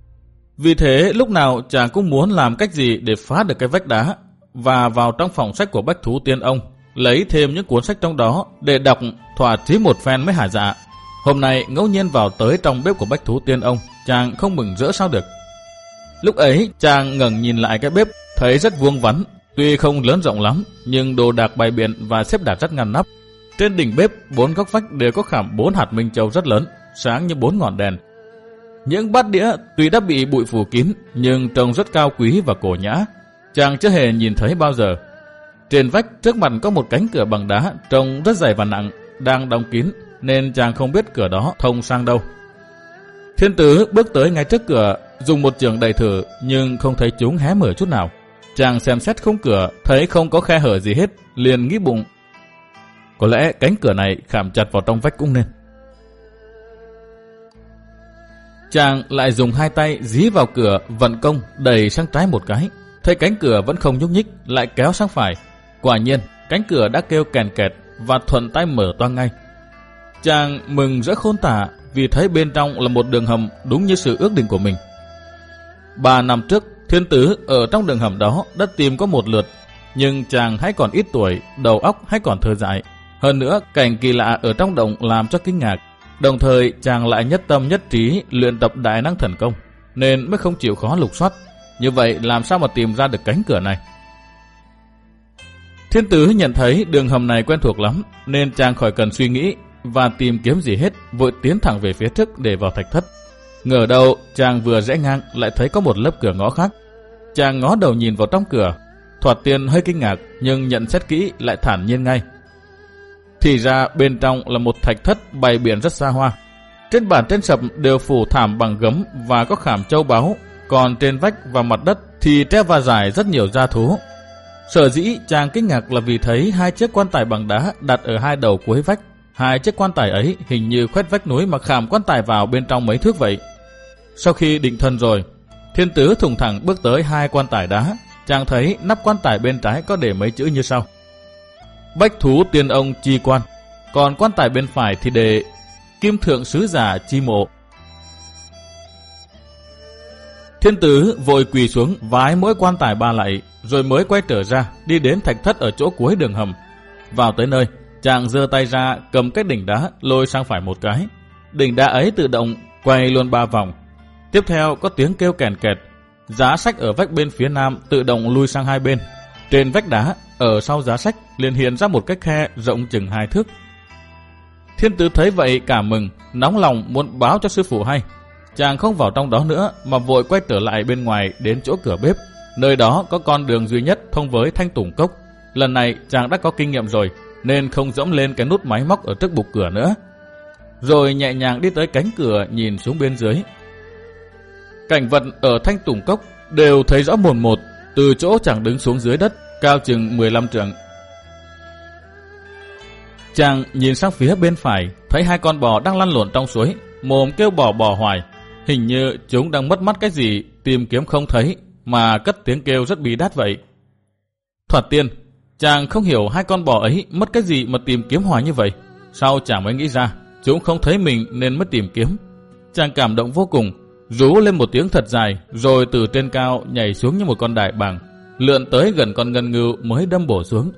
Vì thế lúc nào chàng cũng muốn làm cách gì để phá được cái vách đá, và vào trong phòng sách của Bách Thú Tiên Ông, lấy thêm những cuốn sách trong đó để đọc thỏa chí một phen mới hả dạ. Hôm nay ngẫu nhiên vào tới trong bếp của Bách Thú Tiên Ông, chàng không mừng rỡ sao được. Lúc ấy chàng ngẩng nhìn lại cái bếp, thấy rất vuông vắn, tuy không lớn rộng lắm, nhưng đồ đạc bày biện và xếp đặt rất ngăn nắp. Trên đỉnh bếp, bốn góc vách đều có khảm bốn hạt minh châu rất lớn, sáng như bốn ngọn đèn. Những bát đĩa tuy đã bị bụi phủ kín, nhưng trông rất cao quý và cổ nhã. Chàng chưa hề nhìn thấy bao giờ. Trên vách trước mặt có một cánh cửa bằng đá, trông rất dày và nặng, đang đóng kín, nên chàng không biết cửa đó thông sang đâu. Thiên Tứ bước tới ngay trước cửa, dùng một chưởng đẩy thử, nhưng không thấy chúng hé mở chút nào. Chàng xem xét khung cửa, thấy không có khe hở gì hết, liền nghĩ bụng, có lẽ cánh cửa này khảm chặt vào trong vách cũng nên. Chàng lại dùng hai tay dí vào cửa, vận công đẩy sang trái một cái, thấy cánh cửa vẫn không nhúc nhích, lại kéo sang phải. Quả nhiên cánh cửa đã kêu kèn kẹt và thuận tay mở toang ngay. Chàng mừng rỡ khôn tả vì thấy bên trong là một đường hầm đúng như sự ước định của mình. Ba năm trước, Thiên Tứ ở trong đường hầm đó đã tìm có một lượt, nhưng chàng hãy còn ít tuổi, đầu óc hãy còn thơ dại. Hơn nữa, cảnh kỳ lạ ở trong động làm cho kinh ngạc. Đồng thời chàng lại nhất tâm nhất trí luyện tập đại năng thần công, nên mới không chịu khó lục soát. Như vậy làm sao mà tìm ra được cánh cửa này? Thiên Tứ nhận thấy đường hầm này quen thuộc lắm, nên chàng khỏi cần suy nghĩ và tìm kiếm gì hết, vội tiến thẳng về phía trước để vào thạch thất. Ngờ đâu chàng vừa rẽ ngang lại thấy có một lớp cửa ngõ khác. Chàng ngó đầu nhìn vào trong cửa, thoạt tiên hơi kinh ngạc, nhưng nhận xét kỹ lại thản nhiên ngay. Thì ra bên trong là một thạch thất bày biện rất xa hoa. Trên bàn trên sập đều phủ thảm bằng gấm và có khảm châu báu, còn trên vách và mặt đất thì treo và rải rất nhiều gia thú. Sở dĩ chàng kinh ngạc là vì thấy hai chiếc quan tài bằng đá đặt ở hai đầu cuối vách. Hai chiếc quan tài ấy hình như khoét vách núi mà khảm quan tài vào bên trong mấy thước vậy. Sau khi định thần rồi, Thiên Tứ thùng thẳng bước tới hai quan tài đá. Chàng thấy nắp quan tài bên trái có để mấy chữ như sau: Bách Thú Tiên Ông chi quan. Còn quan tài bên phải thì đề Kim Thượng Sứ Giả chi mộ. Thiên Tứ vội quỳ xuống vái mỗi quan tài ba lạy, rồi mới quay trở ra, đi đến thạch thất ở chỗ cuối đường hầm. Vào tới nơi, chàng giơ tay ra cầm cái đỉnh đá lôi sang phải một cái. Đỉnh đá ấy tự động quay luôn ba vòng. Tiếp theo có tiếng kêu kèn kẹt. Giá sách ở vách bên phía nam tự động lui sang hai bên. Trên vách đá ở sau giá sách liền hiện ra một cái khe rộng chừng hai thước. Thiên Tứ thấy vậy cả mừng, nóng lòng muốn báo cho sư phụ hay. Chàng không vào trong đó nữa mà vội quay trở lại bên ngoài đến chỗ cửa bếp. Nơi đó có con đường duy nhất thông với Thanh Tùng Cốc. Lần này chàng đã có kinh nghiệm rồi, nên không dẫm lên cái nút máy móc ở trước bục cửa nữa. Rồi nhẹ nhàng đi tới cánh cửa nhìn xuống bên dưới. Cảnh vật ở Thanh Tùng Cốc đều thấy rõ mồn một, từ chỗ chàng đứng xuống dưới đất, cao chừng mười lăm trượng. Chàng nhìn sang phía bên phải, thấy hai con bò đang lăn lộn trong suối, mồm kêu bò bò hoài. Hình như chúng đang mất mắt cái gì, tìm kiếm không thấy, mà cất tiếng kêu rất bí đát vậy. Thoạt tiên, chàng không hiểu hai con bò ấy mất cái gì mà tìm kiếm hoài như vậy. Sau chàng mới nghĩ ra, chúng không thấy mình nên mới tìm kiếm. Chàng cảm động vô cùng, rú lên một tiếng thật dài, rồi từ trên cao nhảy xuống như một con đại bàng, lượn tới gần con ngân ngưu mới đâm bổ xuống.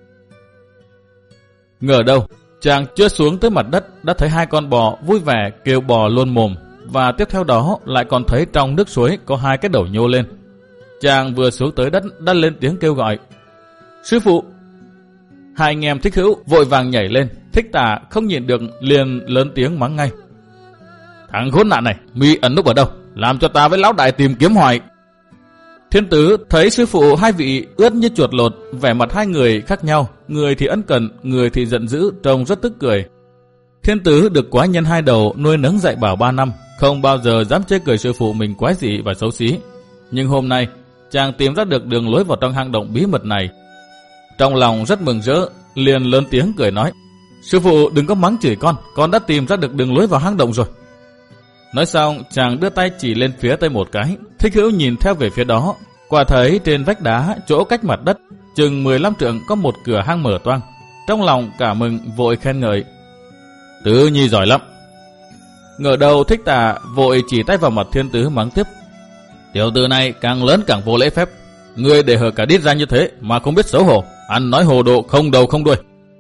Ngờ đâu, chàng chưa xuống tới mặt đất đã thấy hai con bò vui vẻ kêu bò luôn mồm, và tiếp theo đó lại còn thấy trong nước suối có hai cái đầu nhô lên. Chàng vừa xuống tới đất đã lên tiếng kêu gọi: "Sư phụ!" Hai anh em Thích Hữu vội vàng nhảy lên. Thích Tà không nhịn được liền lớn tiếng mắng ngay: "Thằng khốn nạn này, mi ẩn núp ở đâu, làm cho ta với lão đại tìm kiếm hoài." Thiên Tứ thấy sư phụ hai vị ướt như chuột lột, vẻ mặt hai người khác nhau, người thì ân cần, người thì giận dữ, trông rất tức cười. Thiên Tứ được quái nhân hai đầu nuôi nấng dạy bảo ba năm, không bao giờ dám chê cười sư phụ mình quái dị và xấu xí. Nhưng hôm nay, chàng tìm ra được đường lối vào trong hang động bí mật này. Trong lòng rất mừng rỡ, liền lớn tiếng cười nói: "Sư phụ đừng có mắng chửi con, con đã tìm ra được đường lối vào hang động rồi." Nói xong, chàng đưa tay chỉ lên phía tây một cái. Thích Hữu nhìn theo về phía đó, quả thấy trên vách đá chỗ cách mặt đất chừng mười lăm trượng có một cửa hang mở toang. Trong lòng cả mừng vội khen ngợi: "Tứ nhi giỏi lắm." Ngờ đầu Thích Tà vội chỉ tay vào mặt Thiên Tứ mắng tiếp: "Tiểu tử này càng lớn càng vô lễ phép, ngươi để hở cả đít ra như thế mà không biết xấu hổ, ăn nói hồ độ không đầu không đuôi."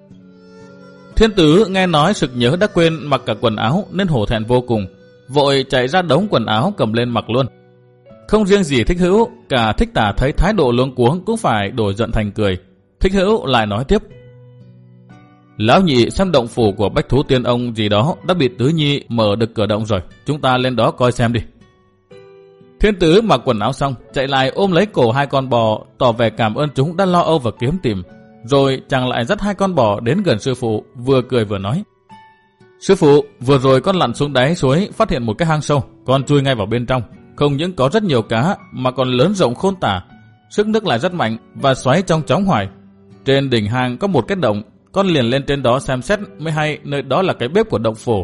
Thiên Tứ nghe nói sực nhớ đã quên mặc cả quần áo nên hổ thẹn vô cùng, vội chạy ra đống quần áo cầm lên mặc luôn. Không riêng gì Thích Hữu, cả Thích Tà thấy thái độ luống cuống cũng phải đổi giận thành cười. Thích Hữu lại nói tiếp: "Lão nhị xem động phủ của Bách Thú Tiên ông gì đó đã bị Tứ nhi mở được cửa động rồi, chúng ta lên đó coi xem đi." Thiên Tứ mặc quần áo xong, chạy lại ôm lấy cổ hai con bò, tỏ vẻ cảm ơn chúng đã lo âu và kiếm tìm. Rồi chàng lại dắt hai con bò đến gần sư phụ, vừa cười vừa nói: "Sư phụ, vừa rồi con lặn xuống đáy suối phát hiện một cái hang sâu, con chui ngay vào bên trong. Không những có rất nhiều cá mà còn lớn rộng khôn tả, sức nước lại rất mạnh và xoáy trong chóng hoài. Trên đỉnh hang có một cái động, con liền lên trên đó xem xét mới hay nơi đó là cái bếp của động phủ."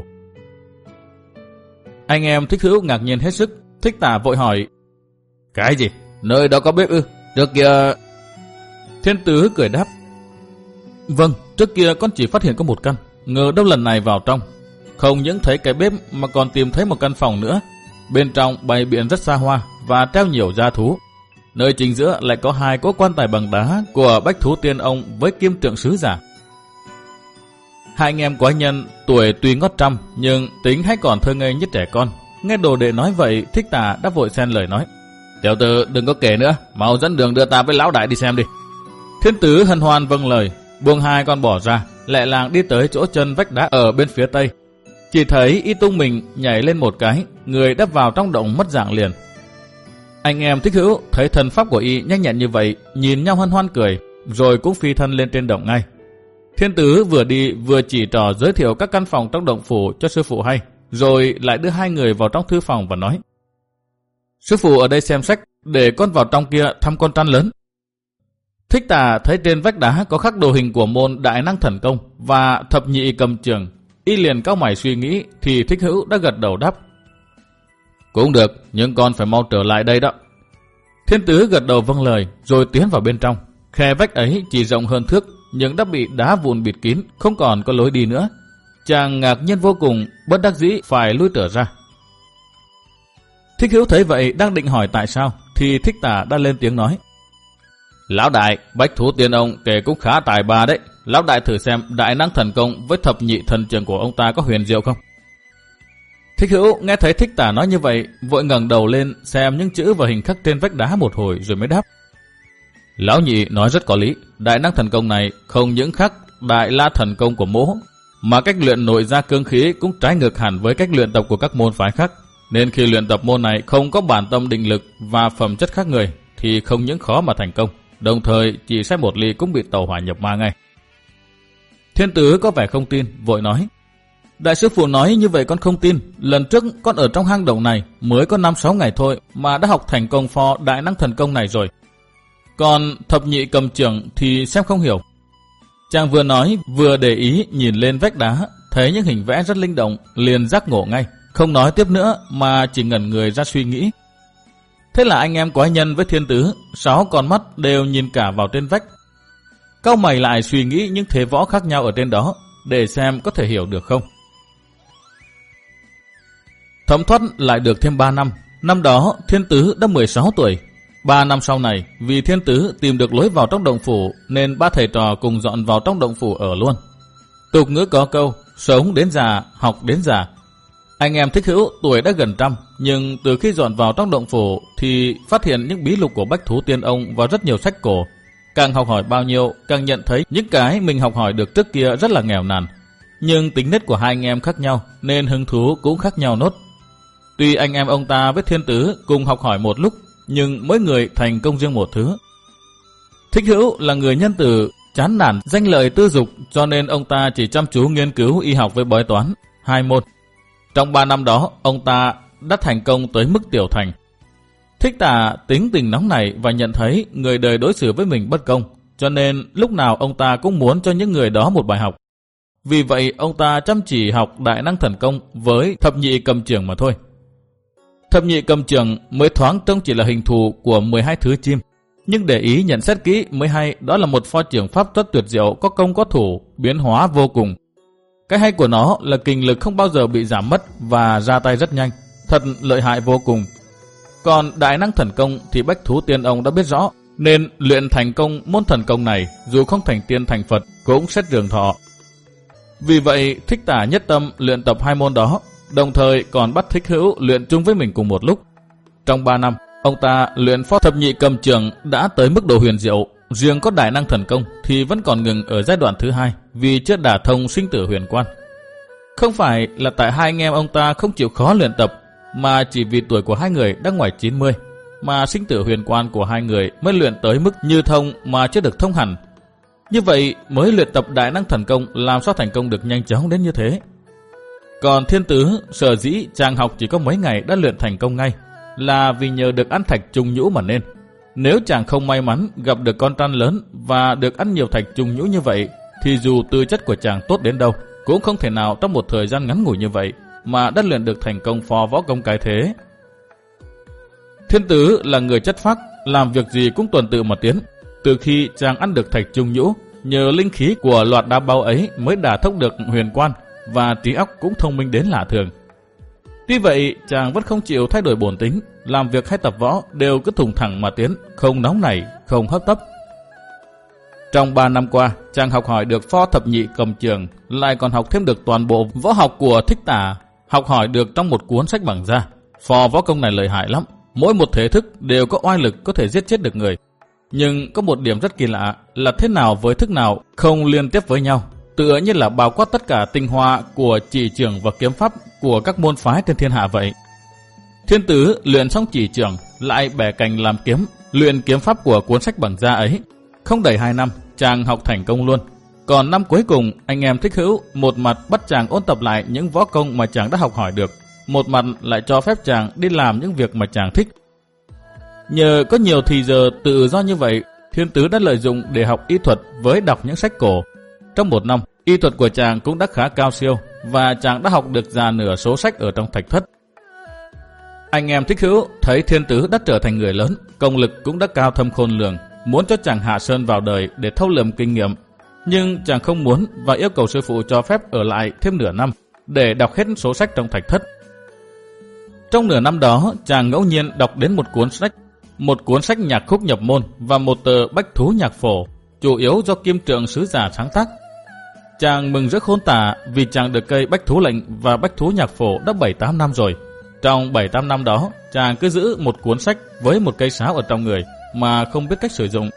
Anh em Thích Hữu ngạc nhiên hết sức. Thích Tà vội hỏi: "Cái gì? Nơi đó có bếp ư? Trước kia..." Thiên Tứ cười đáp: "Vâng, trước kia con chỉ phát hiện có một căn, ngờ đâu lần này vào trong, không những thấy cái bếp mà còn tìm thấy một căn phòng nữa. Bên trong bày biện rất xa hoa và treo nhiều gia thú. Nơi chính giữa lại có hai cỗ quan tài bằng đá của Bách Thú Tiên ông với kim trượng sứ giả." Hai anh em quái nhân tuổi tuy ngót trăm nhưng tính hay còn thơ ngây như trẻ con. Nghe đồ đệ nói vậy, Thích Tà đã vội xen lời nói: "Tiểu tử đừng có kể nữa, mau dẫn đường đưa ta với lão đại đi xem đi." Thiên Tứ hân hoan vâng lời, buông hai con bò ra, lẹ làng đi tới chỗ chân vách đá ở bên phía tây. Chỉ thấy y tung mình nhảy lên một cái, người đắp vào trong động mất dạng liền. Anh em Thích Hữu thấy thần pháp của y nhanh nhẹn như vậy, nhìn nhau hân hoan cười, rồi cũng phi thân lên trên động ngay. Thiên Tứ vừa đi vừa chỉ trò giới thiệu các căn phòng trong động phủ cho sư phụ hay, rồi lại đưa hai người vào trong thư phòng và nói: "Sư phụ ở đây xem sách, để con vào trong kia thăm con trăn lớn." Thích Tà thấy trên vách đá có khắc đồ hình của môn Đại Năng Thần Công và Thập Nhị Cầm Trường, y liền cau mày suy nghĩ, thì Thích Hữu đã gật đầu đáp: "Cũng được, nhưng con phải mau trở lại đây đó." Thiên Tứ gật đầu vâng lời, rồi tiến vào bên trong. Khe vách ấy chỉ rộng hơn thước, nhưng đã bị đá vụn bịt kín, không còn có lối đi nữa. Chàng ngạc nhiên vô cùng, bất đắc dĩ phải lui trở ra. Thích Hữu thấy vậy đang định hỏi tại sao, thì Thích Tà đã lên tiếng nói: "Lão đại, Bách Thú Tiên ông kể cũng khá tài ba đấy. Lão đại thử xem Đại Năng Thần Công với Thập Nhị Thần Trường của ông ta có huyền diệu không?" Thích Hữu nghe thấy Thích Tà nói như vậy, vội ngẩng đầu lên xem những chữ và hình khắc trên vách đá một hồi rồi mới đáp: "Lão nhị nói rất có lý. Đại Năng Thần Công này không những khắc Đại La Thần Công của mỗ, mà cách luyện nội ra cương khí cũng trái ngược hẳn với cách luyện tập của các môn phái khác. Nên khi luyện tập môn này không có bản tâm định lực và phẩm chất khác người, thì không những khó mà thành công, đồng thời chỉ sai một ly cũng bị tẩu hỏa nhập ma ngay." Thiên Tứ có vẻ không tin, vội nói: Đại sư phụ nói như vậy con không tin. Lần trước con ở trong hang động này mới có năm sáu ngày thôi mà đã học thành công phò đại năng thần công này rồi. Còn thập nhị cầm chưởng thì xem không hiểu. Chàng vừa nói vừa để ý nhìn lên vách đá, thấy những hình vẽ rất linh động, liền giác ngộ ngay, không nói tiếp nữa mà chỉ ngẩn người ra suy nghĩ. Thế là anh em quái nhân với Thiên Tứ, sáu con mắt đều nhìn cả vào trên vách. Cau mày lại suy nghĩ những thế võ khác nhau ở trên đó, để xem có thể hiểu được không. Thấm thoát lại được thêm ba năm. Năm đó Thiên Tứ đã mười sáu tuổi. Ba năm sau này, vì Thiên Tứ tìm được lối vào trong động phủ, nên ba thầy trò cùng dọn vào trong động phủ ở luôn. Tục ngữ có câu, sống đến già, học đến già. Anh em Thích Hữu tuổi đã gần trăm, nhưng từ khi dọn vào trong động phủ thì phát hiện những bí lục của Bách Thú Tiên Ông và rất nhiều sách cổ. Càng học hỏi bao nhiêu, càng nhận thấy những cái mình học hỏi được trước kia rất là nghèo nàn. Nhưng tính nết của hai anh em khác nhau, nên hứng thú cũng khác nhau nốt. Tuy anh em ông ta với Thiên Tứ cùng học hỏi một lúc, nhưng mỗi người thành công riêng một thứ. Thích Hữu là người nhân từ, chán nản danh lợi tư dục, cho nên ông ta chỉ chăm chú nghiên cứu y học với bói toán, hai môn. Trong ba năm đó, ông ta đã thành công tới mức tiểu thành. Thích Tà tính tình nóng nảy và nhận thấy người đời đối xử với mình bất công, cho nên lúc nào ông ta cũng muốn cho những người đó một bài học. Vì vậy, ông ta chăm chỉ học đại năng thần công với thập nhị cầm chưởng mà thôi. Thập nhị cầm chưởng mới thoáng trông chỉ là hình thù của mười hai thứ chim, nhưng để ý nhận xét kỹ mới hay đó là một pho chưởng pháp rất tuyệt diệu, có công có thủ, biến hóa vô cùng. Cái hay của nó là kình lực không bao giờ bị giảm mất và ra tay rất nhanh, thật lợi hại vô cùng. Còn đại năng thần công thì Bách Thú Tiên Ông đã biết rõ, nên luyện thành công môn thần công này dù không thành tiên thành Phật cũng sẽ trường thọ. Vì vậy Thích Tà nhất tâm luyện tập hai môn đó, đồng thời còn bắt Thích Hữu luyện chung với mình cùng một lúc. Trong ba năm, ông ta luyện phó thập nhị cầm chưởng đã tới mức độ huyền diệu. Riêng có đại năng thần công thì vẫn còn ngừng ở giai đoạn thứ hai, vì chưa đả thông sinh tử huyền quan. Không phải là tại hai anh em ông ta không chịu khó luyện tập, mà chỉ vì tuổi của hai người đã ngoài chín mươi, mà sinh tử huyền quan của hai người mới luyện tới mức như thông mà chưa được thông hẳn. Như vậy mới luyện tập đại năng thần công làm sao thành công được nhanh chóng đến như thế. Còn Thiên Tứ sở dĩ chàng học chỉ có mấy ngày đã luyện thành công ngay, là vì nhờ được ăn thạch trùng nhũ mà nên. Nếu chàng không may mắn gặp được con trăn lớn và được ăn nhiều thạch trùng nhũ như vậy, thì dù tư chất của chàng tốt đến đâu, cũng không thể nào trong một thời gian ngắn ngủi như vậy mà đã luyện được thành công phò võ công cái thế. Thiên Tứ là người chất phác, làm việc gì cũng tuần tự mà tiến. Từ khi chàng ăn được thạch trùng nhũ, nhờ linh khí của loạt đá báu ấy mới đả thông được huyền quan, và trí óc cũng thông minh đến lạ thường. Tuy vậy, chàng vẫn không chịu thay đổi bổn tính, làm việc hay tập võ đều cứ thùng thẳng mà tiến, không nóng nảy, không hấp tấp. Trong ba năm qua, chàng học hỏi được pho thập nhị cầm chưởng, lại còn học thêm được toàn bộ võ học của Thích Tà, học hỏi được trong một cuốn sách bằng da. Pho võ công này lợi hại lắm, mỗi một thể thức đều có oai lực có thể giết chết được người. Nhưng có một điểm rất kỳ lạ là thế nào với thức nào không liên tiếp với nhau, tựa như là bao quát tất cả tinh hoa của chỉ chưởng và kiếm pháp của các môn phái trên thiên hạ vậy. Thiên Tứ luyện xong chỉ chưởng, lại bẻ cành làm kiếm, luyện kiếm pháp của cuốn sách bằng da ấy. Không đầy hai năm, chàng học thành công luôn. Còn năm cuối cùng, anh em Thích Hữu một mặt bắt chàng ôn tập lại những võ công mà chàng đã học hỏi được, một mặt lại cho phép chàng đi làm những việc mà chàng thích. Nhờ có nhiều thì giờ tự do như vậy, Thiên Tứ đã lợi dụng để học y thuật với đọc những sách cổ. Trong một năm, y thuật của chàng cũng đã khá cao siêu, và chàng đã học được già nửa số sách ở trong thạch thất. Anh em Thích Hữu thấy Thiên Tứ đã trở thành người lớn, công lực cũng đã cao thâm khôn lường, muốn cho chàng hạ sơn vào đời để thâu lượm kinh nghiệm. Nhưng chàng không muốn và yêu cầu sư phụ cho phép ở lại thêm nửa năm để đọc hết số sách trong thạch thất. Trong nửa năm đó, chàng ngẫu nhiên đọc đến một cuốn sách, một cuốn sách nhạc khúc nhập môn và một tờ Bách Thú Nhạc Phổ, chủ yếu do Kim Trượng Sứ Giả sáng tác. Chàng mừng rỡ khôn tả vì chàng được cây Bách Thú Lệnh và Bách Thú Nhạc Phổ đã bảy tám năm rồi. Trong bảy tám năm đó, chàng cứ giữ một cuốn sách với một cây sáo ở trong người mà không biết cách sử dụng.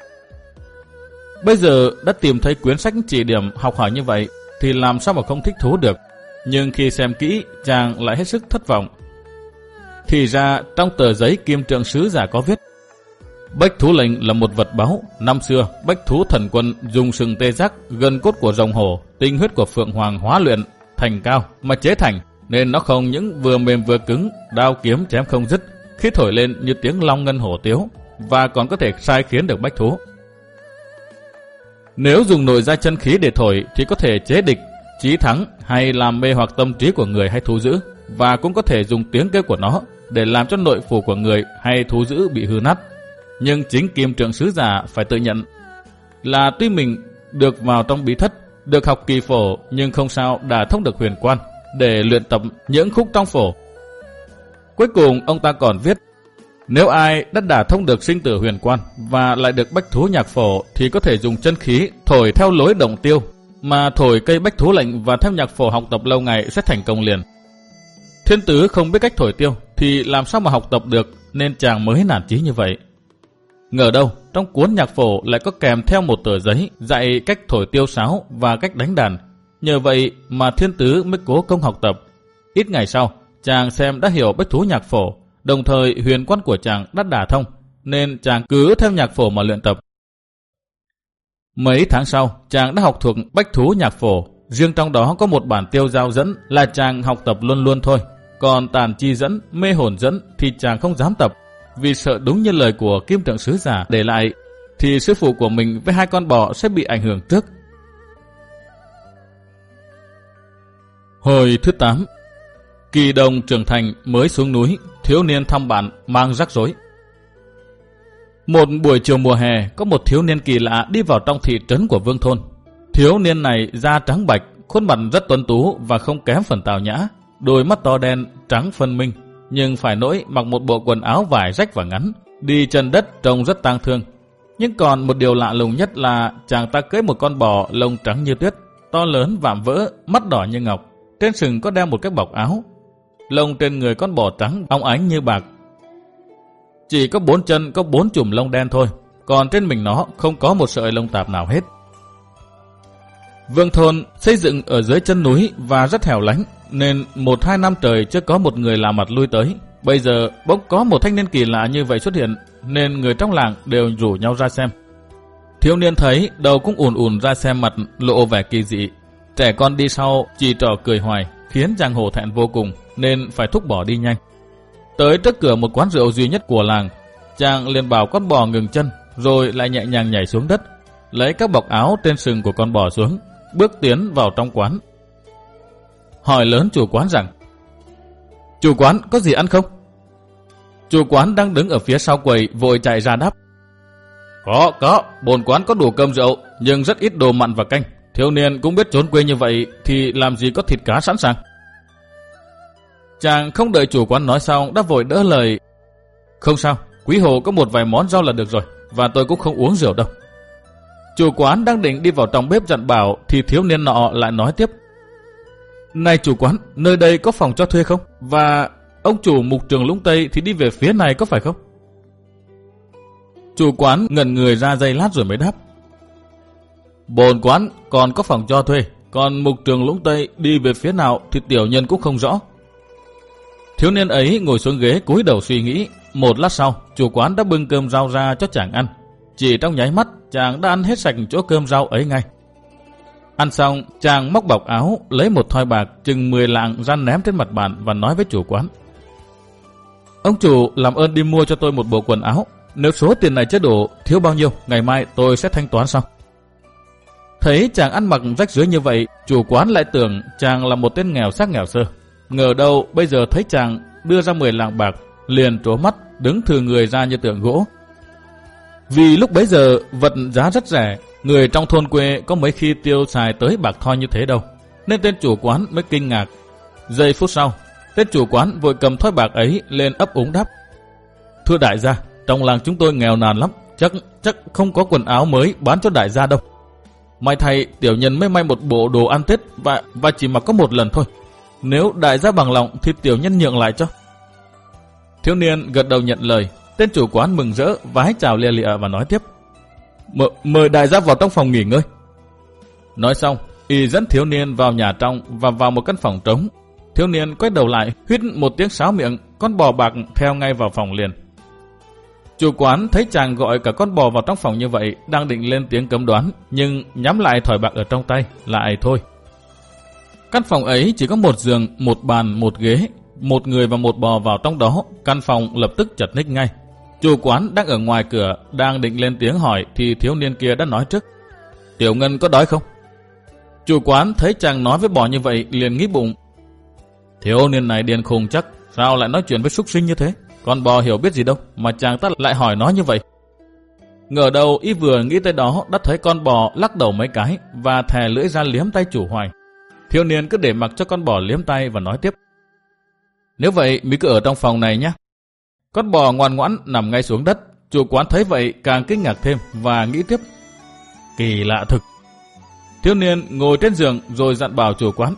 Bây giờ đã tìm thấy quyển sách chỉ điểm học hỏi như vậy thì làm sao mà không thích thú được. Nhưng khi xem kỹ, chàng lại hết sức thất vọng. Thì ra trong tờ giấy Kim Trượng Sứ Giả có viết: Bách thú lệnh là một vật báu. Năm xưa, bách thú thần quân dùng sừng tê giác, gân cốt của rồng hổ, tinh huyết của phượng hoàng hóa luyện thành cao mà chế thành, nên nó không những vừa mềm vừa cứng, đao kiếm chém không dứt, khi thổi lên như tiếng long ngân hổ tiếu, và còn có thể sai khiến được bách thú. Nếu dùng nội gia chân khí để thổi thì có thể chế địch, chí thắng hay làm mê hoặc tâm trí của người hay thú dữ, và cũng có thể dùng tiếng kêu của nó để làm cho nội phủ của người hay thú dữ bị hư nát. Nhưng chính Kim Trượng Sứ Giả phải tự nhận là tuy mình được vào trong bí thất, được học kỳ phổ, nhưng không sao đả thông được huyền quan để luyện tập những khúc trong phổ. Cuối cùng ông ta còn viết, nếu ai đã đả thông được sinh tử huyền quan và lại được bách thú nhạc phổ thì có thể dùng chân khí thổi theo lối động tiêu, mà thổi cây bách thú lệnh và theo nhạc phổ học tập lâu ngày sẽ thành công liền. Thiên Tứ không biết cách thổi tiêu thì làm sao mà học tập được, nên chàng mới nản chí như vậy. Ngờ đâu trong cuốn nhạc phổ lại có kèm theo một tờ giấy dạy cách thổi tiêu sáo và cách đánh đàn. Nhờ vậy mà Thiên Tứ mới cố công học tập. Ít ngày sau, chàng xem đã hiểu bách thú nhạc phổ, đồng thời huyền quan của chàng đã đả thông, nên chàng cứ theo nhạc phổ mà luyện tập. Mấy tháng sau, chàng đã học thuộc bách thú nhạc phổ. Riêng trong đó có một bản tiêu giao dẫn là chàng học tập luôn luôn thôi. Còn tàn chi dẫn, mê hồn dẫn thì chàng không dám tập, vì sợ đúng như lời của Kim Trượng Sứ Giả để lại, thì sư phụ của mình với hai con bò sẽ bị ảnh hưởng trước. Hồi thứ tám. Kỳ đồng trưởng thành mới xuống núi, thiếu niên thăm bạn mang rắc rối. Một buổi chiều mùa hè, có một thiếu niên kỳ lạ đi vào trong thị trấn của Vương Thôn. Thiếu niên này da trắng bạch, khuôn mặt rất tuấn tú và không kém phần tào nhã, đôi mắt to đen, trắng phân minh, nhưng phải nỗi mặc một bộ quần áo vải rách và ngắn, đi chân đất trông rất tang thương. Nhưng còn một điều lạ lùng nhất là chàng ta cưỡi một con bò lông trắng như tuyết, to lớn vạm vỡ, mắt đỏ như ngọc, trên sừng có đeo một cái bọc áo. Lông trên người con bò trắng óng ánh như bạc. Chỉ có bốn chân có bốn chùm lông đen thôi, còn trên mình nó không có một sợi lông tạp nào hết. Vương Thôn xây dựng ở dưới chân núi và rất hẻo lánh, nên một hai năm trời chưa có một người lạ mặt lui tới. Bây giờ bỗng có một thanh niên kỳ lạ như vậy xuất hiện, nên người trong làng đều rủ nhau ra xem. Thiếu niên thấy đầu cũng ùn ùn ra xem, mặt lộ vẻ kỳ dị. Trẻ con đi sau chỉ trò cười hoài, khiến chàng hổ thẹn vô cùng, nên phải thúc bỏ đi nhanh. Tới trước cửa một quán rượu duy nhất của làng, chàng liền bảo con bò ngừng chân, rồi lại nhẹ nhàng nhảy xuống đất, lấy các bọc áo trên sừng của con bò xuống, bước tiến vào trong quán. Hỏi lớn chủ quán rằng, chủ quán có gì ăn không? Chủ quán đang đứng ở phía sau quầy vội chạy ra đáp, Có, có, bổn quán có đủ cơm rượu, nhưng rất ít đồ mặn và canh. Thiếu niên cũng biết trốn quê như vậy thì làm gì có thịt cá sẵn sàng. Chàng không đợi chủ quán nói xong đã vội đỡ lời, Không sao, quý hồ có một vài món rau là được rồi, và tôi cũng không uống rượu đâu. Chủ quán đang định đi vào trong bếp dặn bảo thì thiếu niên nọ lại nói tiếp, Này chủ quán, nơi đây có phòng cho thuê không? Và ông chủ Mục Trường Lũng Tây thì đi về phía này có phải không? Chủ quán ngẩn người ra giây lát rồi mới đáp, Bổn quán còn có phòng cho thuê, còn Mục Trường Lũng Tây đi về phía nào thì tiểu nhân cũng không rõ. Thiếu niên ấy ngồi xuống ghế cúi đầu suy nghĩ. Một lát sau, chủ quán đã bưng cơm rau ra cho chàng ăn. Chỉ trong nháy mắt, chàng đã ăn hết sạch chỗ cơm rau ấy ngay. Ăn xong, chàng móc bọc áo, lấy một thoi bạc chừng mười lạng ra ném trên mặt bàn và nói với chủ quán, Ông chủ làm ơn đi mua cho tôi một bộ quần áo. Nếu số tiền này chưa đủ, thiếu bao nhiêu, ngày mai tôi sẽ thanh toán sau. Thấy chàng ăn mặc rách rưới như vậy, chủ quán lại tưởng chàng là một tên nghèo xác nghèo sơ. Ngờ đâu bây giờ thấy chàng đưa ra mười lạng bạc, liền trố mắt, đứng thừ người ra như tượng gỗ. Vì lúc bấy giờ vật giá rất rẻ, người trong thôn quê có mấy khi tiêu xài tới bạc thoi như thế đâu, nên tên chủ quán mới kinh ngạc. Giây phút sau, tên chủ quán vội cầm thoi bạc ấy lên ấp úng đáp, Thưa đại gia, trong làng chúng tôi nghèo nàn lắm, chắc chắc không có quần áo mới bán cho đại gia đâu. May thay tiểu nhân mới may một bộ đồ ăn Tết và và chỉ mặc có một lần thôi. Nếu đại gia bằng lòng thì tiểu nhân nhượng lại cho. Thiếu niên gật đầu nhận lời. Tên chủ quán mừng rỡ vái chào lia lịa và nói tiếp, M- mời đại gia vào trong phòng nghỉ ngơi. Nói xong, y dẫn thiếu niên vào nhà trong và vào một căn phòng trống. Thiếu niên quay đầu lại, huýt một tiếng sáo miệng, con bò bạc theo ngay vào phòng liền. Chủ quán thấy chàng gọi cả con bò vào trong phòng như vậy, đang định lên tiếng cấm đoán, nhưng nhắm lại thỏi bạc ở trong tay, lại thôi. Căn phòng ấy chỉ có một giường, một bàn, một ghế, một người và một bò vào trong đó, căn phòng lập tức chật ních ngay. Chủ quán đang ở ngoài cửa, đang định lên tiếng hỏi thì thiếu niên kia đã nói trước. Tiểu Ngân có đói không? Chủ quán thấy chàng nói với bò như vậy liền nghĩ bụng. Thiếu niên này điên khùng chắc, sao lại nói chuyện với súc sinh như thế? Con bò hiểu biết gì đâu mà chàng ta lại hỏi nó như vậy. Ngờ đâu y vừa nghĩ tới đó đã thấy con bò lắc đầu mấy cái và thè lưỡi ra liếm tay chủ hoài. Thiếu niên cứ để mặc cho con bò liếm tay và nói tiếp. Nếu vậy mi cứ ở trong phòng này nhé. Con bò ngoan ngoãn nằm ngay xuống đất. Chủ quán thấy vậy càng kinh ngạc thêm và nghĩ tiếp. Kỳ lạ thực. Thiếu niên ngồi trên giường rồi dặn bảo chủ quán.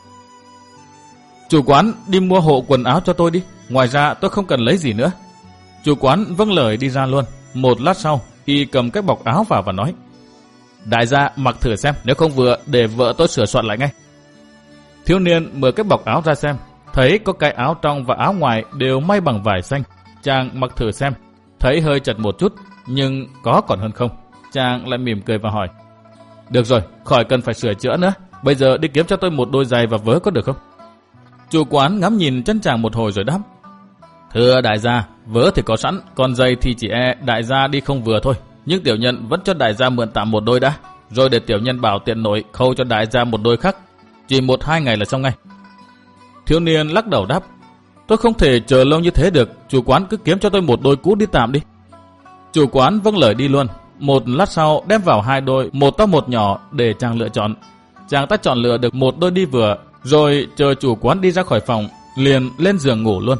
Chủ quán đi mua hộ quần áo cho tôi đi. Ngoài ra tôi không cần lấy gì nữa. Chủ quán vâng lời đi ra luôn. Một lát sau y cầm cái bọc áo vào và nói. Đại gia mặc thử xem, nếu không vừa để vợ tôi sửa soạn lại ngay. Thiếu niên mở cái bọc áo ra xem. Thấy có cái áo trong và áo ngoài đều may bằng vải xanh. Chàng mặc thử xem. Thấy hơi chật một chút, nhưng có còn hơn không. Chàng lại mỉm cười và hỏi. Được rồi, khỏi cần phải sửa chữa nữa. Bây giờ đi kiếm cho tôi một đôi giày và vớ có được không? Chủ quán ngắm nhìn chân chàng một hồi rồi đáp. Thưa đại gia, vớ thì có sẵn, còn giày thì chỉ e đại gia đi không vừa thôi. Nhưng tiểu nhân vẫn cho đại gia mượn tạm một đôi đã. Rồi để tiểu nhân bảo tiện nội khâu cho đại gia một đôi khác. Chỉ một hai ngày là xong ngay. Thiếu niên lắc đầu đáp. Tôi không thể chờ lâu như thế được. Chủ quán cứ kiếm cho tôi một đôi cũ đi tạm đi. Chủ quán vâng lời đi luôn. Một lát sau đem vào hai đôi, một to một nhỏ để chàng lựa chọn. Chàng ta chọn lựa được một đôi đi vừa, rồi chờ chủ quán đi ra khỏi phòng, liền lên giường ngủ luôn.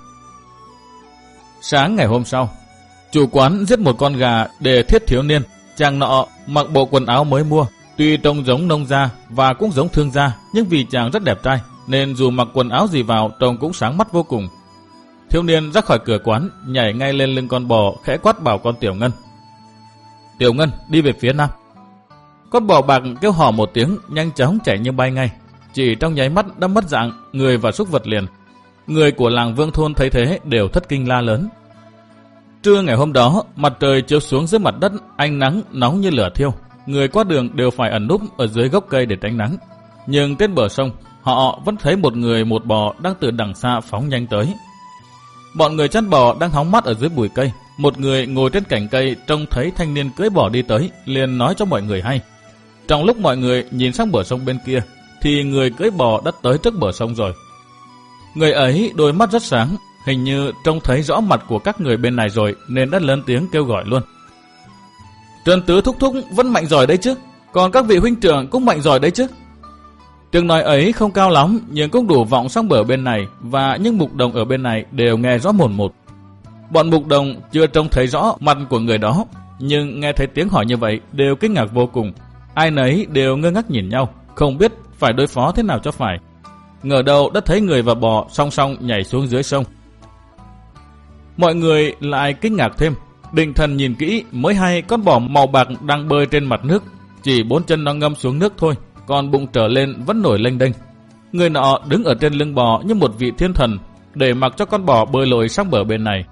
Sáng ngày hôm sau, chủ quán giết một con gà để thiết thiếu niên. Chàng nọ mặc bộ quần áo mới mua, tuy trông giống nông gia và cũng giống thương gia, nhưng vì chàng rất đẹp trai nên dù mặc quần áo gì vào trông cũng sáng mắt vô cùng. Thiếu niên ra khỏi cửa quán, nhảy ngay lên lưng con bò, khẽ quát bảo con Tiểu Ngân. Tiểu Ngân đi về phía nam. Con bò bạc kêu hò một tiếng, nhanh chóng chạy như bay ngay. Chỉ trong nháy mắt đã mất dạng người và súc vật liền. Người của làng Vương thôn thấy thế đều thất kinh la lớn. Trưa ngày hôm đó, mặt trời chiếu xuống dưới mặt đất, ánh nắng nóng như lửa thiêu. Người qua đường đều phải ẩn núp ở dưới gốc cây để tránh nắng. Nhưng trên bờ sông, họ vẫn thấy một người một bò đang từ đằng xa phóng nhanh tới. Bọn người chăn bò đang hóng mát ở dưới bụi cây. Một người ngồi trên cành cây trông thấy thanh niên cưỡi bò đi tới, liền nói cho mọi người hay. Trong lúc mọi người nhìn sang bờ sông bên kia, thì người cưỡi bò đã tới trước bờ sông rồi. Người ấy đôi mắt rất sáng, hình như trông thấy rõ mặt của các người bên này rồi nên đã lớn tiếng kêu gọi luôn. Trần Tứ thúc thúc vẫn mạnh giỏi đấy chứ, còn các vị huynh trưởng cũng mạnh giỏi đấy chứ. Tiếng nói ấy không cao lắm nhưng cũng đủ vọng sang bờ bên này, và những mục đồng ở bên này đều nghe rõ mồn một. Bọn mục đồng chưa trông thấy rõ mặt của người đó, nhưng nghe thấy tiếng hỏi như vậy đều kinh ngạc vô cùng. Ai nấy đều ngơ ngác nhìn nhau, không biết phải đối phó thế nào cho phải. Ngờ đâu đã thấy người và bò song song nhảy xuống dưới sông. Mọi người lại kinh ngạc thêm, định thần nhìn kỹ mới hay con bò màu bạc đang bơi trên mặt nước. Chỉ bốn chân nó ngâm xuống nước thôi, còn bụng trở lên vẫn nổi lênh đênh. Người nọ đứng ở trên lưng bò như một vị thiên thần, để mặc cho con bò bơi lội sang bờ bên này.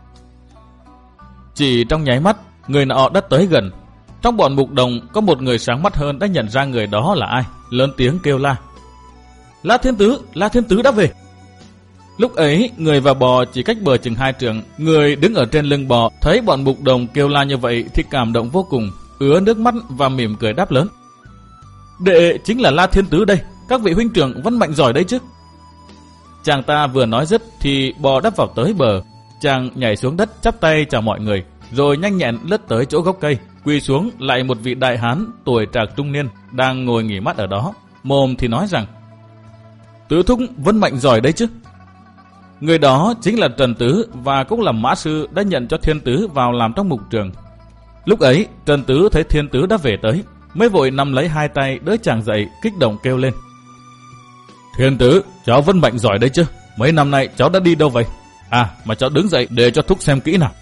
Chỉ trong nháy mắt, người nọ đã tới gần. Trong bọn mục đồng có một người sáng mắt hơn đã nhận ra người đó là ai, lớn tiếng kêu la. La Thiên Tứ, La Thiên Tứ đã về. Lúc ấy, người và bò chỉ cách bờ chừng hai trượng. Người đứng ở trên lưng bò thấy bọn mục đồng kêu la như vậy thì cảm động vô cùng, ứa nước mắt và mỉm cười đáp lớn. Đệ chính là La Thiên Tứ đây, các vị huynh trưởng vẫn mạnh giỏi đấy chứ. Chàng ta vừa nói dứt thì bò đáp vào tới bờ. Chàng nhảy xuống đất chắp tay chào mọi người, rồi nhanh nhẹn lướt tới chỗ gốc cây, quỳ xuống lại một vị đại hán tuổi trạc trung niên đang ngồi nghỉ mát ở đó. Mồm thì nói rằng: Tứ thúc vẫn mạnh giỏi đấy chứ. Người đó chính là Trần Tứ, và cũng là mã sư đã nhận cho Thiên Tứ vào làm trong mục trường. Lúc ấy Trần Tứ thấy Thiên Tứ đã về tới, mới vội nắm lấy hai tay đỡ chàng dậy, kích động kêu lên: Thiên Tứ, cháu vẫn mạnh giỏi đấy chứ. Mấy năm nay cháu đã đi đâu vậy? À, mà cháu đứng dậy để cho thúc xem kỹ nào.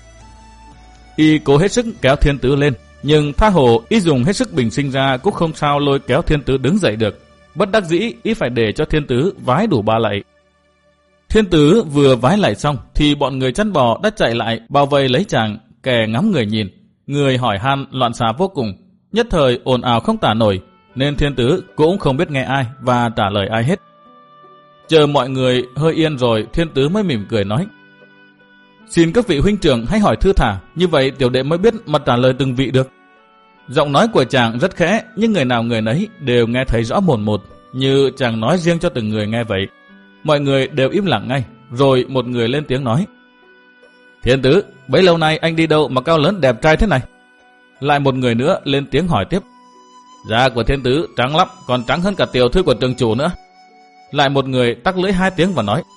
Y cố hết sức kéo Thiên Tứ lên, nhưng tha hồ y dùng hết sức bình sinh ra cũng không sao lôi kéo Thiên Tứ đứng dậy được. Bất đắc dĩ y phải để cho Thiên Tứ vái đủ ba lạy. Thiên Tứ vừa vái lạy xong thì bọn người chăn bò đã chạy lại bao vây lấy chàng. kẻ ngắm người nhìn, người hỏi han loạn xạ vô cùng, nhất thời ồn ào không tả nổi, nên thiên tứ cũng không biết nghe ai và trả lời ai hết. Chờ mọi người hơi yên rồi, thiên tứ mới mỉm cười nói: xin các vị huynh trưởng hãy hỏi thư thả, như vậy tiểu đệ mới biết mà trả lời từng vị được. Giọng nói của chàng rất khẽ, nhưng người nào người nấy đều nghe thấy rõ mồn một, như chàng nói riêng cho từng người nghe vậy. Mọi người đều im lặng ngay, rồi một người lên tiếng nói: thiên tứ, bấy lâu nay anh đi đâu mà cao lớn đẹp trai thế này? Lại một người nữa lên tiếng hỏi tiếp: da của thiên tứ trắng lắm, còn trắng hơn cả tiểu thư của trường chủ nữa. Lại một người tắc lưỡi hai tiếng và nói: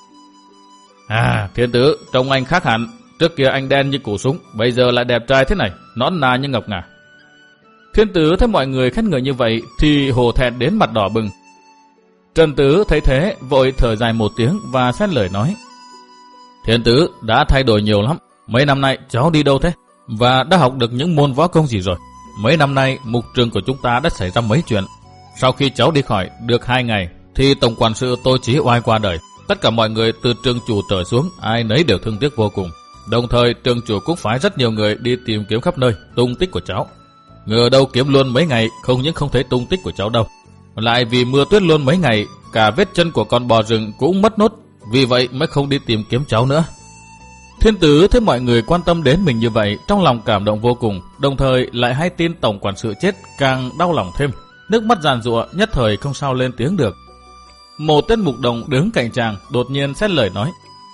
à, thiên tứ, trông anh khác hẳn, trước kia anh đen như củ súng, bây giờ lại đẹp trai thế này, nõn nà như ngọc ngà. Thiên tứ thấy mọi người khen ngợi như vậy thì hổ thẹn đến mặt đỏ bừng. Trần tứ thấy thế vội thở dài một tiếng và xen lời nói: thiên tứ đã thay đổi nhiều lắm, mấy năm nay cháu đi đâu thế? Và đã học được những môn võ công gì rồi? Mấy năm nay mục trường của chúng ta đã xảy ra mấy chuyện. Sau khi cháu đi khỏi được hai ngày thì tổng quản sự Tô Chí oai qua đời. Tất cả mọi người từ trường chủ trở xuống ai nấy đều thương tiếc vô cùng. Đồng thời trường chủ cũng phái rất nhiều người đi tìm kiếm khắp nơi tung tích của cháu. Ngờ đâu kiếm luôn mấy ngày không những không thấy tung tích của cháu đâu, lại vì mưa tuyết luôn mấy ngày, cả vết chân của con bò rừng cũng mất nốt, vì vậy mới không đi tìm kiếm cháu nữa. Thiên tứ thấy mọi người quan tâm đến mình như vậy, trong lòng cảm động vô cùng, đồng thời lại hay tin tổng quản sự chết càng đau lòng thêm, nước mắt giàn giụa, nhất thời không sao lên tiếng được. Một tên mục đồng đứng cạnh chàng đột nhiên xen lời nói: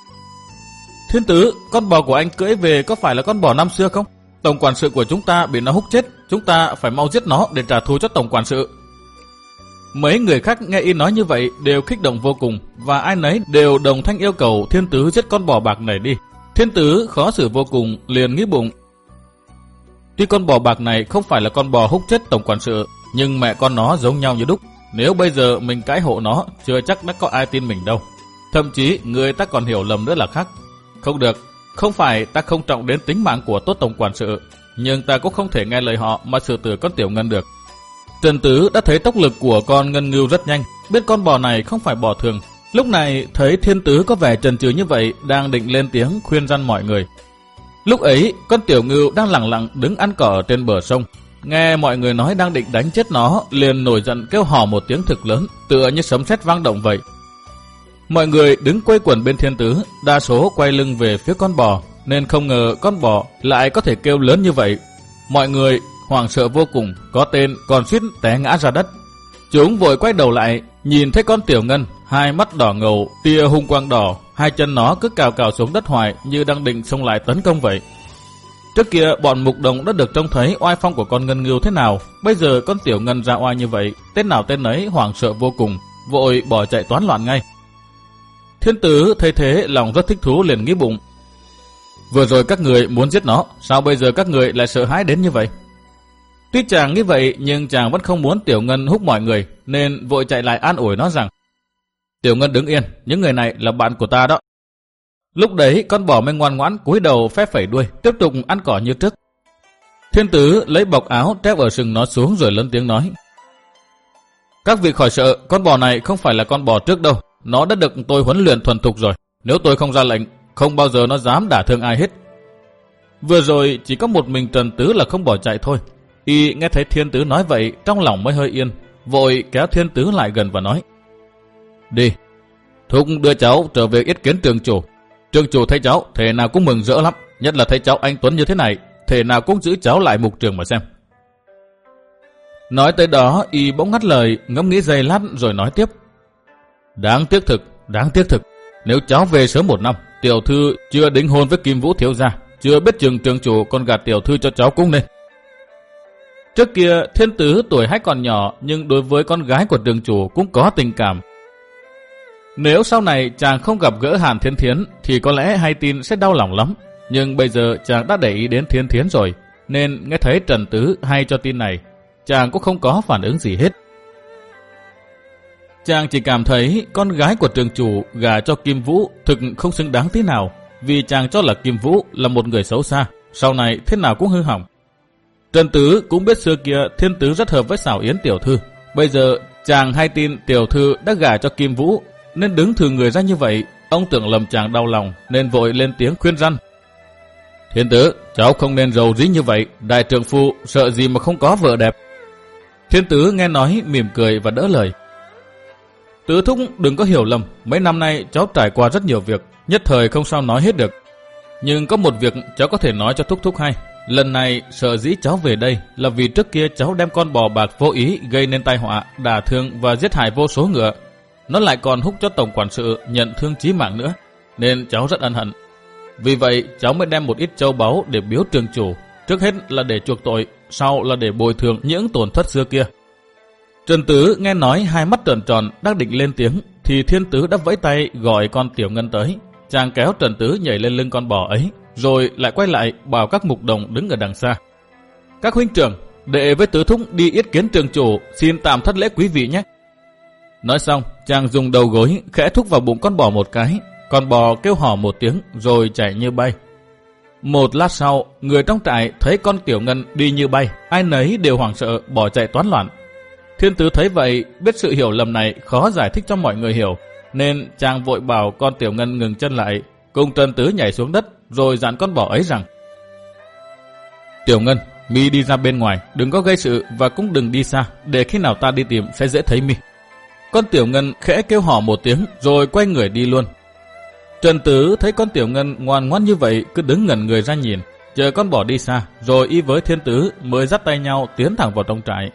thiên tứ, con bò của anh cưỡi về có phải là con bò năm xưa không? Tổng quản sự của chúng ta bị nó húc chết, chúng ta phải mau giết nó để trả thù cho tổng quản sự. Mấy người khác nghe y nói như vậy đều kích động vô cùng, và ai nấy đều đồng thanh yêu cầu thiên tứ giết con bò bạc này đi. Thiên tứ khó xử vô cùng, liền nghĩ bụng: tuy con bò bạc này không phải là con bò húc chết tổng quản sự, nhưng mẹ con nó giống nhau như đúc. Nếu bây giờ mình cãi hộ nó, chưa chắc đã có ai tin mình đâu. Thậm chí người ta còn hiểu lầm nữa là khác. Không được, không phải ta không trọng đến tính mạng của tốt tổng quản sự, nhưng ta cũng không thể nghe lời họ mà xử tử con tiểu ngân được. Trần Tứ đã thấy tốc lực của con ngân ngưu rất nhanh, biết con bò này không phải bò thường. Lúc này thấy thiên tứ có vẻ chần chừ như vậy, đang định lên tiếng khuyên răn mọi người. Lúc ấy con tiểu ngưu đang lẳng lặng đứng ăn cỏ ở trên bờ sông, nghe mọi người nói đang định đánh chết nó, liền nổi giận kêu hò một tiếng thực lớn, tựa như sấm sét vang động vậy. Mọi người đứng quây quần bên thiên tứ, đa số quay lưng về phía con bò, nên không ngờ con bò lại có thể kêu lớn như vậy. Mọi người hoảng sợ vô cùng, có tên còn suýt té ngã ra đất. Chúng vội quay đầu lại, nhìn thấy con tiểu ngân, hai mắt đỏ ngầu, tia hung quang đỏ, hai chân nó cứ cào cào xuống đất hoài như đang định xông lại tấn công vậy. Trước kia bọn mục đồng đã được trông thấy oai phong của con ngân ngưu thế nào, bây giờ con tiểu ngân ra oai như vậy, tên nào tên nấy hoảng sợ vô cùng, vội bỏ chạy toán loạn ngay. Thiên tứ thấy thế lòng rất thích thú, liền nghĩ bụng: vừa rồi các người muốn giết nó, sao bây giờ các người lại sợ hãi đến như vậy? Tuy chàng nghĩ vậy nhưng chàng vẫn không muốn tiểu ngân húc mọi người, nên vội chạy lại an ủi nó rằng: tiểu ngân đứng yên, những người này là bạn của ta đó. Lúc đấy con bò mới ngoan ngoãn cúi đầu phép phẩy đuôi, tiếp tục ăn cỏ như trước. Thiên tứ lấy bọc áo treo ở sừng nó xuống rồi lớn tiếng nói: các vị khỏi sợ, con bò này không phải là con bò trước đâu, nó đã được tôi huấn luyện thuần thục rồi. Nếu tôi không ra lệnh, không bao giờ nó dám đả thương ai hết. Vừa rồi chỉ có một mình Trần Tứ là không bỏ chạy thôi. Y nghe thấy thiên tứ nói vậy, trong lòng mới hơi yên, vội kéo thiên tứ lại gần và nói: đi, thúc đưa cháu trở về yết kiến trường chủ. Trường chủ thấy cháu thể nào cũng mừng rỡ lắm, nhất là thấy cháu anh tuấn như thế này, thể nào cũng giữ cháu lại mục trường mà xem. Nói tới đó, Y bỗng ngắt lời, ngẫm nghĩ giây lát rồi nói tiếp: đáng tiếc thực, đáng tiếc thực. Nếu cháu về sớm một năm, tiểu thư chưa đính hôn với Kim Vũ thiếu gia, chưa biết chừng trường chủ còn gạt tiểu thư cho cháu cũng nên. Trước kia thiên tứ tuổi hay còn nhỏ, nhưng đối với con gái của trường chủ cũng có tình cảm. Nếu sau này chàng không gặp gỡ Hàn Thiên Thiến thì có lẽ hay tin sẽ đau lòng lắm. Nhưng bây giờ chàng đã để ý đến Thiên Thiến rồi, nên nghe thấy Trần Tứ hay cho tin này, chàng cũng không có phản ứng gì hết. Chàng chỉ cảm thấy con gái của trường chủ gả cho Kim Vũ thực không xứng đáng tí nào, vì chàng cho là Kim Vũ là một người xấu xa, sau này thế nào cũng hư hỏng. Trần Tứ cũng biết xưa kia Thiên Tứ rất hợp với Sảo Yến tiểu thư, bây giờ chàng hay tin tiểu thư đã gả cho Kim Vũ, nên đứng thừa người ra như vậy, ông tưởng lầm chàng đau lòng nên vội lên tiếng khuyên răn: Thiên Tứ, cháu không nên rầu rí như vậy, đại trượng phu sợ gì mà không có vợ đẹp. Thiên Tứ nghe nói mỉm cười và đỡ lời. Tứ thúc đừng có hiểu lầm, mấy năm nay cháu trải qua rất nhiều việc, nhất thời không sao nói hết được. Nhưng có một việc cháu có thể nói cho thúc thúc hay. Lần này sợ dĩ cháu về đây là vì trước kia cháu đem con bò bạc vô ý gây nên tai họa, đả thương và giết hại vô số ngựa. Nó lại còn húc cho tổng quản sự nhận thương chí mạng nữa, nên cháu rất ân hận. Vì vậy cháu mới đem một ít châu báu để biếu trường chủ, trước hết là để chuộc tội, sau là để bồi thường những tổn thất xưa kia. Trần Tứ nghe nói hai mắt tròn tròn đang định lên tiếng, thì Thiên Tứ đã vẫy tay gọi con Tiểu Ngân tới. Chàng kéo Trần Tứ nhảy lên lưng con bò ấy, rồi lại quay lại bảo các mục đồng đứng ở đằng xa. Các huynh trưởng, đệ với Tứ thúc đi yết kiến trường chủ, xin tạm thất lễ quý vị nhé. Nói xong, chàng dùng đầu gối khẽ thúc vào bụng con bò một cái. Con bò kêu hò một tiếng rồi chạy như bay. Một lát sau, người trong trại thấy con Tiểu Ngân đi như bay, ai nấy đều hoảng sợ bỏ chạy toán loạn. Thiên Tứ thấy vậy, biết sự hiểu lầm này khó giải thích cho mọi người hiểu, nên chàng vội bảo con Tiểu Ngân ngừng chân lại, cùng Trần Tứ nhảy xuống đất, rồi dặn con bò ấy rằng: Tiểu Ngân, mi đi ra bên ngoài, đừng có gây sự và cũng đừng đi xa, để khi nào ta đi tìm sẽ dễ thấy mi. Con Tiểu Ngân khẽ kêu hò một tiếng, rồi quay người đi luôn. Trần Tứ thấy con Tiểu Ngân ngoan ngoãn như vậy, cứ đứng ngẩn người ra nhìn, chờ con bò đi xa, rồi y với Thiên Tứ mới dắt tay nhau tiến thẳng vào trong trại.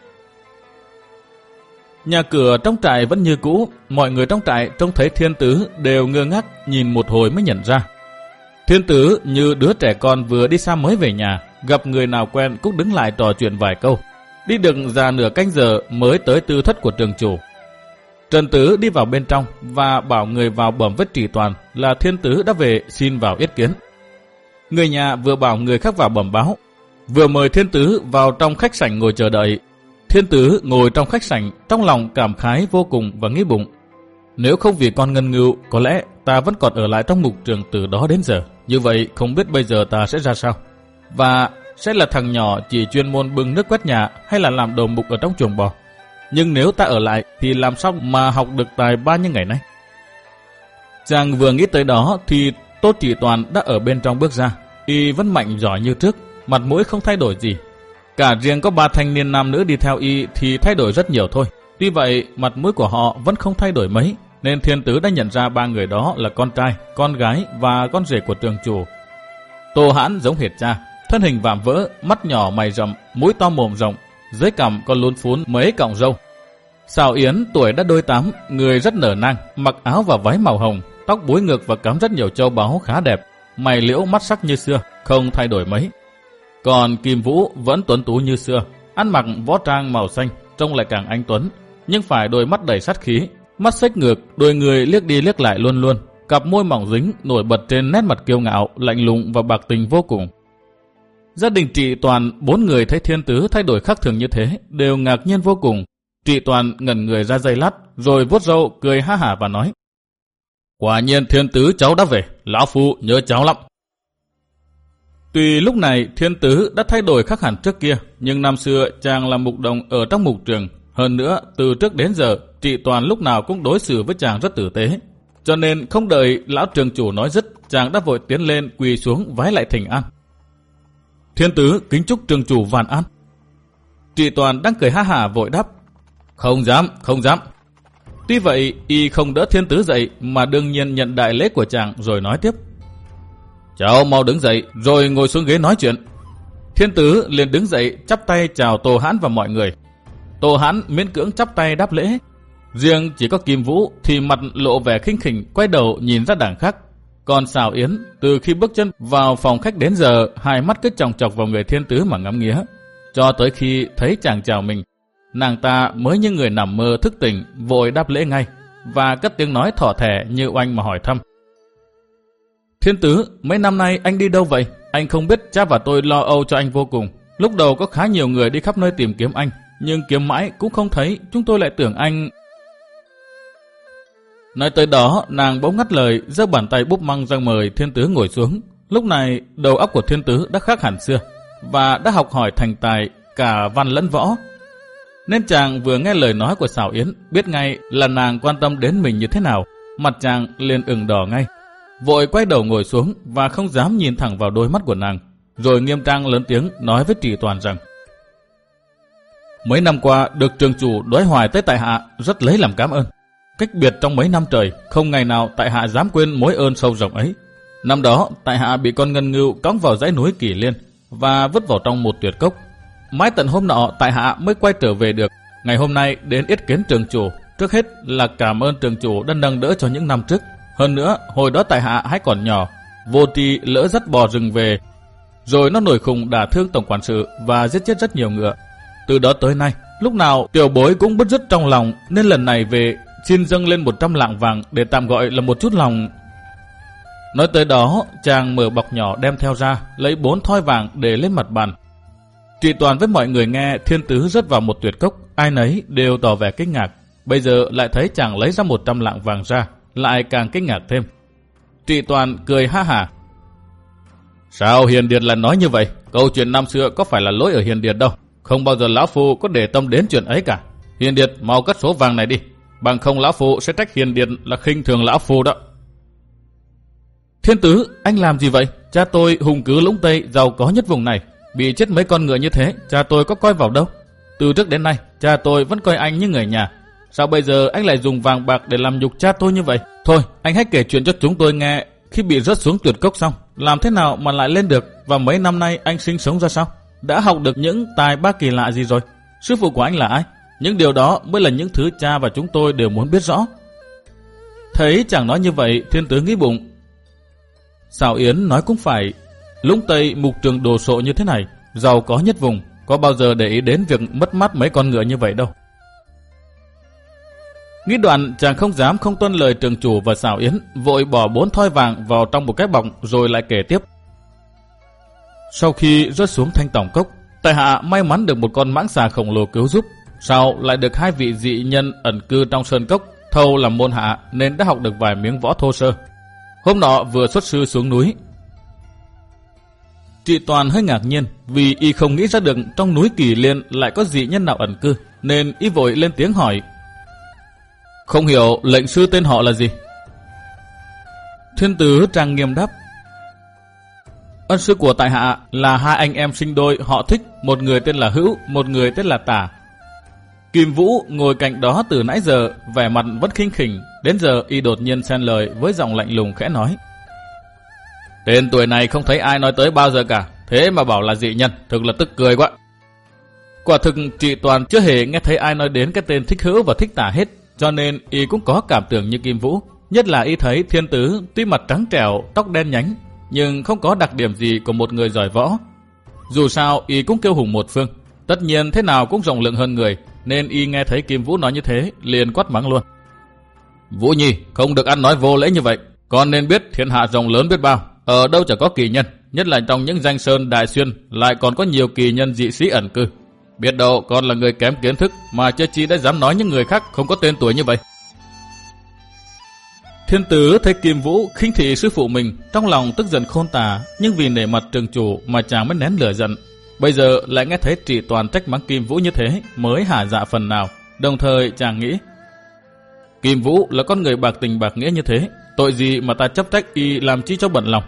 Nhà cửa trong trại vẫn như cũ, mọi người trong trại trông thấy Thiên Tứ đều ngơ ngác nhìn một hồi mới nhận ra. Thiên Tứ như đứa trẻ con vừa đi xa mới về nhà, gặp người nào quen cũng đứng lại trò chuyện vài câu. Đi được ra nửa canh giờ mới tới tư thất của trường chủ. Trần Tứ đi vào bên trong và bảo người vào bẩm với Trì Toàn là Thiên Tứ đã về xin vào yết kiến. Người nhà vừa bảo người khác vào bẩm báo, vừa mời Thiên Tứ vào trong khách sảnh ngồi chờ đợi. Thiên Tứ ngồi trong khách sảnh, trong lòng cảm khái vô cùng và nghĩ bụng: nếu không vì con Ngân Ngưu, có lẽ ta vẫn còn ở lại trong mục trường từ đó đến giờ. Như vậy không biết bây giờ ta sẽ ra sao, và sẽ là thằng nhỏ chỉ chuyên môn bưng nước quét nhà, hay là làm đầu mục ở trong chuồng bò. Nhưng nếu ta ở lại thì làm sao mà học được tài ba như ngày nay. Chàng vừa nghĩ tới đó thì Tô Trì Toàn đã ở bên trong bước ra. Y vẫn mạnh giỏi như trước, mặt mũi không thay đổi gì. Cả riêng có ba thanh niên nam nữ đi theo y thì thay đổi rất nhiều thôi. Tuy vậy mặt mũi của họ vẫn không thay đổi mấy, nên Thiên Tứ đã nhận ra ba người đó là con trai, con gái và con rể của trường chủ. Tô Hãn giống hệt cha, thân hình vạm vỡ, mắt nhỏ mày rậm, mũi to mồm rộng, dưới cằm còn lún phún mấy cọng râu. Sào Yến tuổi đã đôi tám, người rất nở nang, mặc áo và váy màu hồng, tóc búi ngược và cắm rất nhiều châu báu khá đẹp, mày liễu mắt sắc như xưa, không thay đổi mấy. Còn Kim Vũ vẫn tuấn tú như xưa, ăn mặc võ trang màu xanh, trông lại càng anh tuấn, nhưng phải đôi mắt đầy sát khí, mắt xếch ngược, đôi người liếc đi liếc lại luôn luôn, cặp môi mỏng dính nổi bật trên nét mặt kiêu ngạo, lạnh lùng và bạc tình vô cùng. Gia đình Trì Toàn bốn người thấy Thiên Tứ thay đổi khác thường như thế đều ngạc nhiên vô cùng. Trì Toàn ngẩn người ra giây lát, rồi vuốt râu cười ha hả và nói: quả nhiên Thiên Tứ cháu đã về, lão phu nhớ cháu lắm. Tuy lúc này Thiên Tứ đã thay đổi khác hẳn trước kia, nhưng năm xưa chàng là mục đồng ở trong mục trường. Hơn nữa, từ trước đến giờ, Trì Toàn lúc nào cũng đối xử với chàng rất tử tế. Cho nên không đợi lão trường chủ nói dứt, chàng đã vội tiến lên quỳ xuống vái lại thỉnh an. Thiên Tứ kính chúc trường chủ vạn an. Trì Toàn đang cười ha hả vội đáp: không dám, không dám. Tuy vậy, y không đỡ Thiên Tứ dậy mà đương nhiên nhận đại lễ của chàng rồi nói tiếp: cháu mau đứng dậy rồi ngồi xuống ghế nói chuyện. Thiên Tứ liền đứng dậy chắp tay chào Tô Hãn và mọi người. Tô Hãn miễn cưỡng chắp tay đáp lễ. Riêng chỉ có Kim Vũ thì mặt lộ vẻ khinh khỉnh, quay đầu nhìn ra đằng khác. Còn Sào Yến từ khi bước chân vào phòng khách đến giờ, hai mắt cứ chòng chọc vào người Thiên Tứ mà ngắm nghía, cho tới khi thấy chàng chào mình, nàng ta mới như người nằm mơ thức tỉnh, vội đáp lễ ngay và cất tiếng nói thỏ thẻ như oanh mà hỏi thăm: Thiên Tứ, mấy năm nay anh đi đâu vậy? Anh không biết cha và tôi lo âu cho anh vô cùng. Lúc đầu có khá nhiều người đi khắp nơi tìm kiếm anh, nhưng kiếm mãi cũng không thấy, chúng tôi lại tưởng anh... Nói tới đó, nàng bỗng ngắt lời, giơ bàn tay búp măng ra mời Thiên Tứ ngồi xuống. Lúc này, đầu óc của Thiên Tứ đã khác hẳn xưa, và đã học hỏi thành tài cả văn lẫn võ. Nên chàng vừa nghe lời nói của Sào Yến, biết ngay là nàng quan tâm đến mình như thế nào, mặt chàng liền ửng đỏ ngay. vội quay đầu ngồi xuống và không dám nhìn thẳng vào đôi mắt của nàng, rồi nghiêm trang lớn tiếng nói với Trị Toàn rằng: mấy năm qua được trường chủ đói hoài tới tại hạ, rất lấy làm cảm ơn. Cách biệt trong mấy năm trời, không ngày nào tại hạ dám quên mối ơn sâu rộng ấy. Năm đó tại hạ bị con ngân ngưu cõng vào dãy núi Kỳ Liên và vứt vào trong một tuyệt cốc. Mãi tận hôm nọ tại hạ mới quay trở về được. Ngày hôm nay đến yết kiến trường chủ, trước hết là cảm ơn trường chủ đã nâng đỡ cho những năm trước. Hơn nữa hồi đó tại hạ hãy còn nhỏ, vô tri lỡ dắt bò rừng về, rồi nó nổi khùng đả thương tổng quản sự và giết chết rất nhiều ngựa. Từ đó tới nay, lúc nào tiểu bối cũng bứt rứt trong lòng, nên lần này về xin dâng lên một trăm lạng vàng để tạm gọi là một chút lòng. Nói tới đó, chàng mở bọc nhỏ đem theo ra, lấy bốn thoi vàng để lên mặt bàn. Trị Toàn với mọi người nghe thiên tứ rớt vào một tuyệt cốc, ai nấy đều tỏ vẻ kinh ngạc. Bây giờ lại thấy chàng lấy ra một trăm lạng vàng ra, lại càng kinh ngạc thêm. Trị Toàn cười ha hả: sao Hiền Điệt lại nói như vậy? Câu chuyện năm xưa có phải là lỗi ở Hiền Điệt đâu. Không bao giờ lão phu có để tâm đến chuyện ấy cả. Hiền Điệt mau cất số vàng này đi, bằng không lão phu sẽ trách Hiền Điệt là khinh thường lão phu đó. Thiên tứ, anh làm gì vậy? Cha tôi hùng cứ Lũng Tây giàu có nhất vùng này, bị chết mấy con ngựa như thế, cha tôi có coi vào đâu. Từ trước đến nay, cha tôi vẫn coi anh như người nhà. Sao bây giờ anh lại dùng vàng bạc để làm nhục cha tôi như vậy? Thôi, anh hãy kể chuyện cho chúng tôi nghe. Khi bị rớt xuống tuyệt cốc xong, làm thế nào mà lại lên được? Và mấy năm nay anh sinh sống ra sao? Đã học được những tài ba kỳ lạ gì rồi? Sư phụ của anh là ai? Những điều đó mới là những thứ cha và chúng tôi đều muốn biết rõ. Thấy chàng nói như vậy, thiên tứ nghĩ bụng: Sào Yến nói cũng phải, Lũng Tây mục trường đồ sộ như thế này, giàu có nhất vùng, có bao giờ để ý đến việc mất mát mấy con ngựa như vậy đâu. Nghĩ đoạn, chàng không dám không tuân lời trường chủ và Sào Yến, vội bỏ bốn thoi vàng vào trong một cái bọc rồi lại kể tiếp. Sau khi rớt xuống Thanh Tòng Cốc, tại hạ may mắn được một con mãng xà khổng lồ cứu giúp, sau lại được hai vị dị nhân ẩn cư trong sơn cốc thâu làm môn hạ, nên đã học được vài miếng võ thô sơ. Hôm nọ vừa xuất sư xuống núi. Trị Toàn hơi ngạc nhiên vì y không nghĩ ra được trong núi Kỳ Liên lại có dị nhân nào ẩn cư, nên y vội lên tiếng hỏi: không hiểu lệnh sư tên họ là gì? Thiên tứ trang nghiêm đáp: ân sư của tại hạ là hai anh em sinh đôi họ Thích, một người tên là Hữu, một người tên là Tả. Kim Vũ ngồi cạnh đó từ nãy giờ, vẻ mặt vẫn khinh khỉnh. Đến giờ y đột nhiên xen lời với giọng lạnh lùng khẽ nói: tên tuổi này không thấy ai nói tới bao giờ cả, thế mà bảo là dị nhân, thực là tức cười quá. Quả thực Trị Toàn chưa hề nghe thấy ai nói đến cái tên Thích Hữu và Thích Tả hết, cho nên y cũng có cảm tưởng như Kim Vũ. Nhất là y thấy thiên tứ tuy mặt trắng trẻo, tóc đen nhánh, nhưng không có đặc điểm gì của một người giỏi võ. Dù sao y cũng kiêu hùng một phương, tất nhiên thế nào cũng rộng lượng hơn người, nên y nghe thấy Kim Vũ nói như thế liền quát mắng luôn: Vũ Nhi, không được ăn nói vô lễ như vậy. Con nên biết thiên hạ rộng lớn biết bao, ở đâu chẳng có kỳ nhân, nhất là trong những danh sơn đại xuyên lại còn có nhiều kỳ nhân dị sĩ ẩn cư. Biết đâu con là người kém kiến thức mà chưa chi đã dám nói những người khác không có tên tuổi như vậy. Thiên tứ thấy Kim Vũ khinh thị sư phụ mình, trong lòng tức giận khôn tả, nhưng vì nể mặt trường chủ mà chàng mới nén lửa giận. Bây giờ lại nghe thấy Trị Toàn trách mắng Kim Vũ như thế mới hả dạ phần nào. Đồng thời chàng nghĩ: Kim Vũ là con người bạc tình bạc nghĩa như thế, tội gì mà ta chấp trách y làm chi cho bận lòng.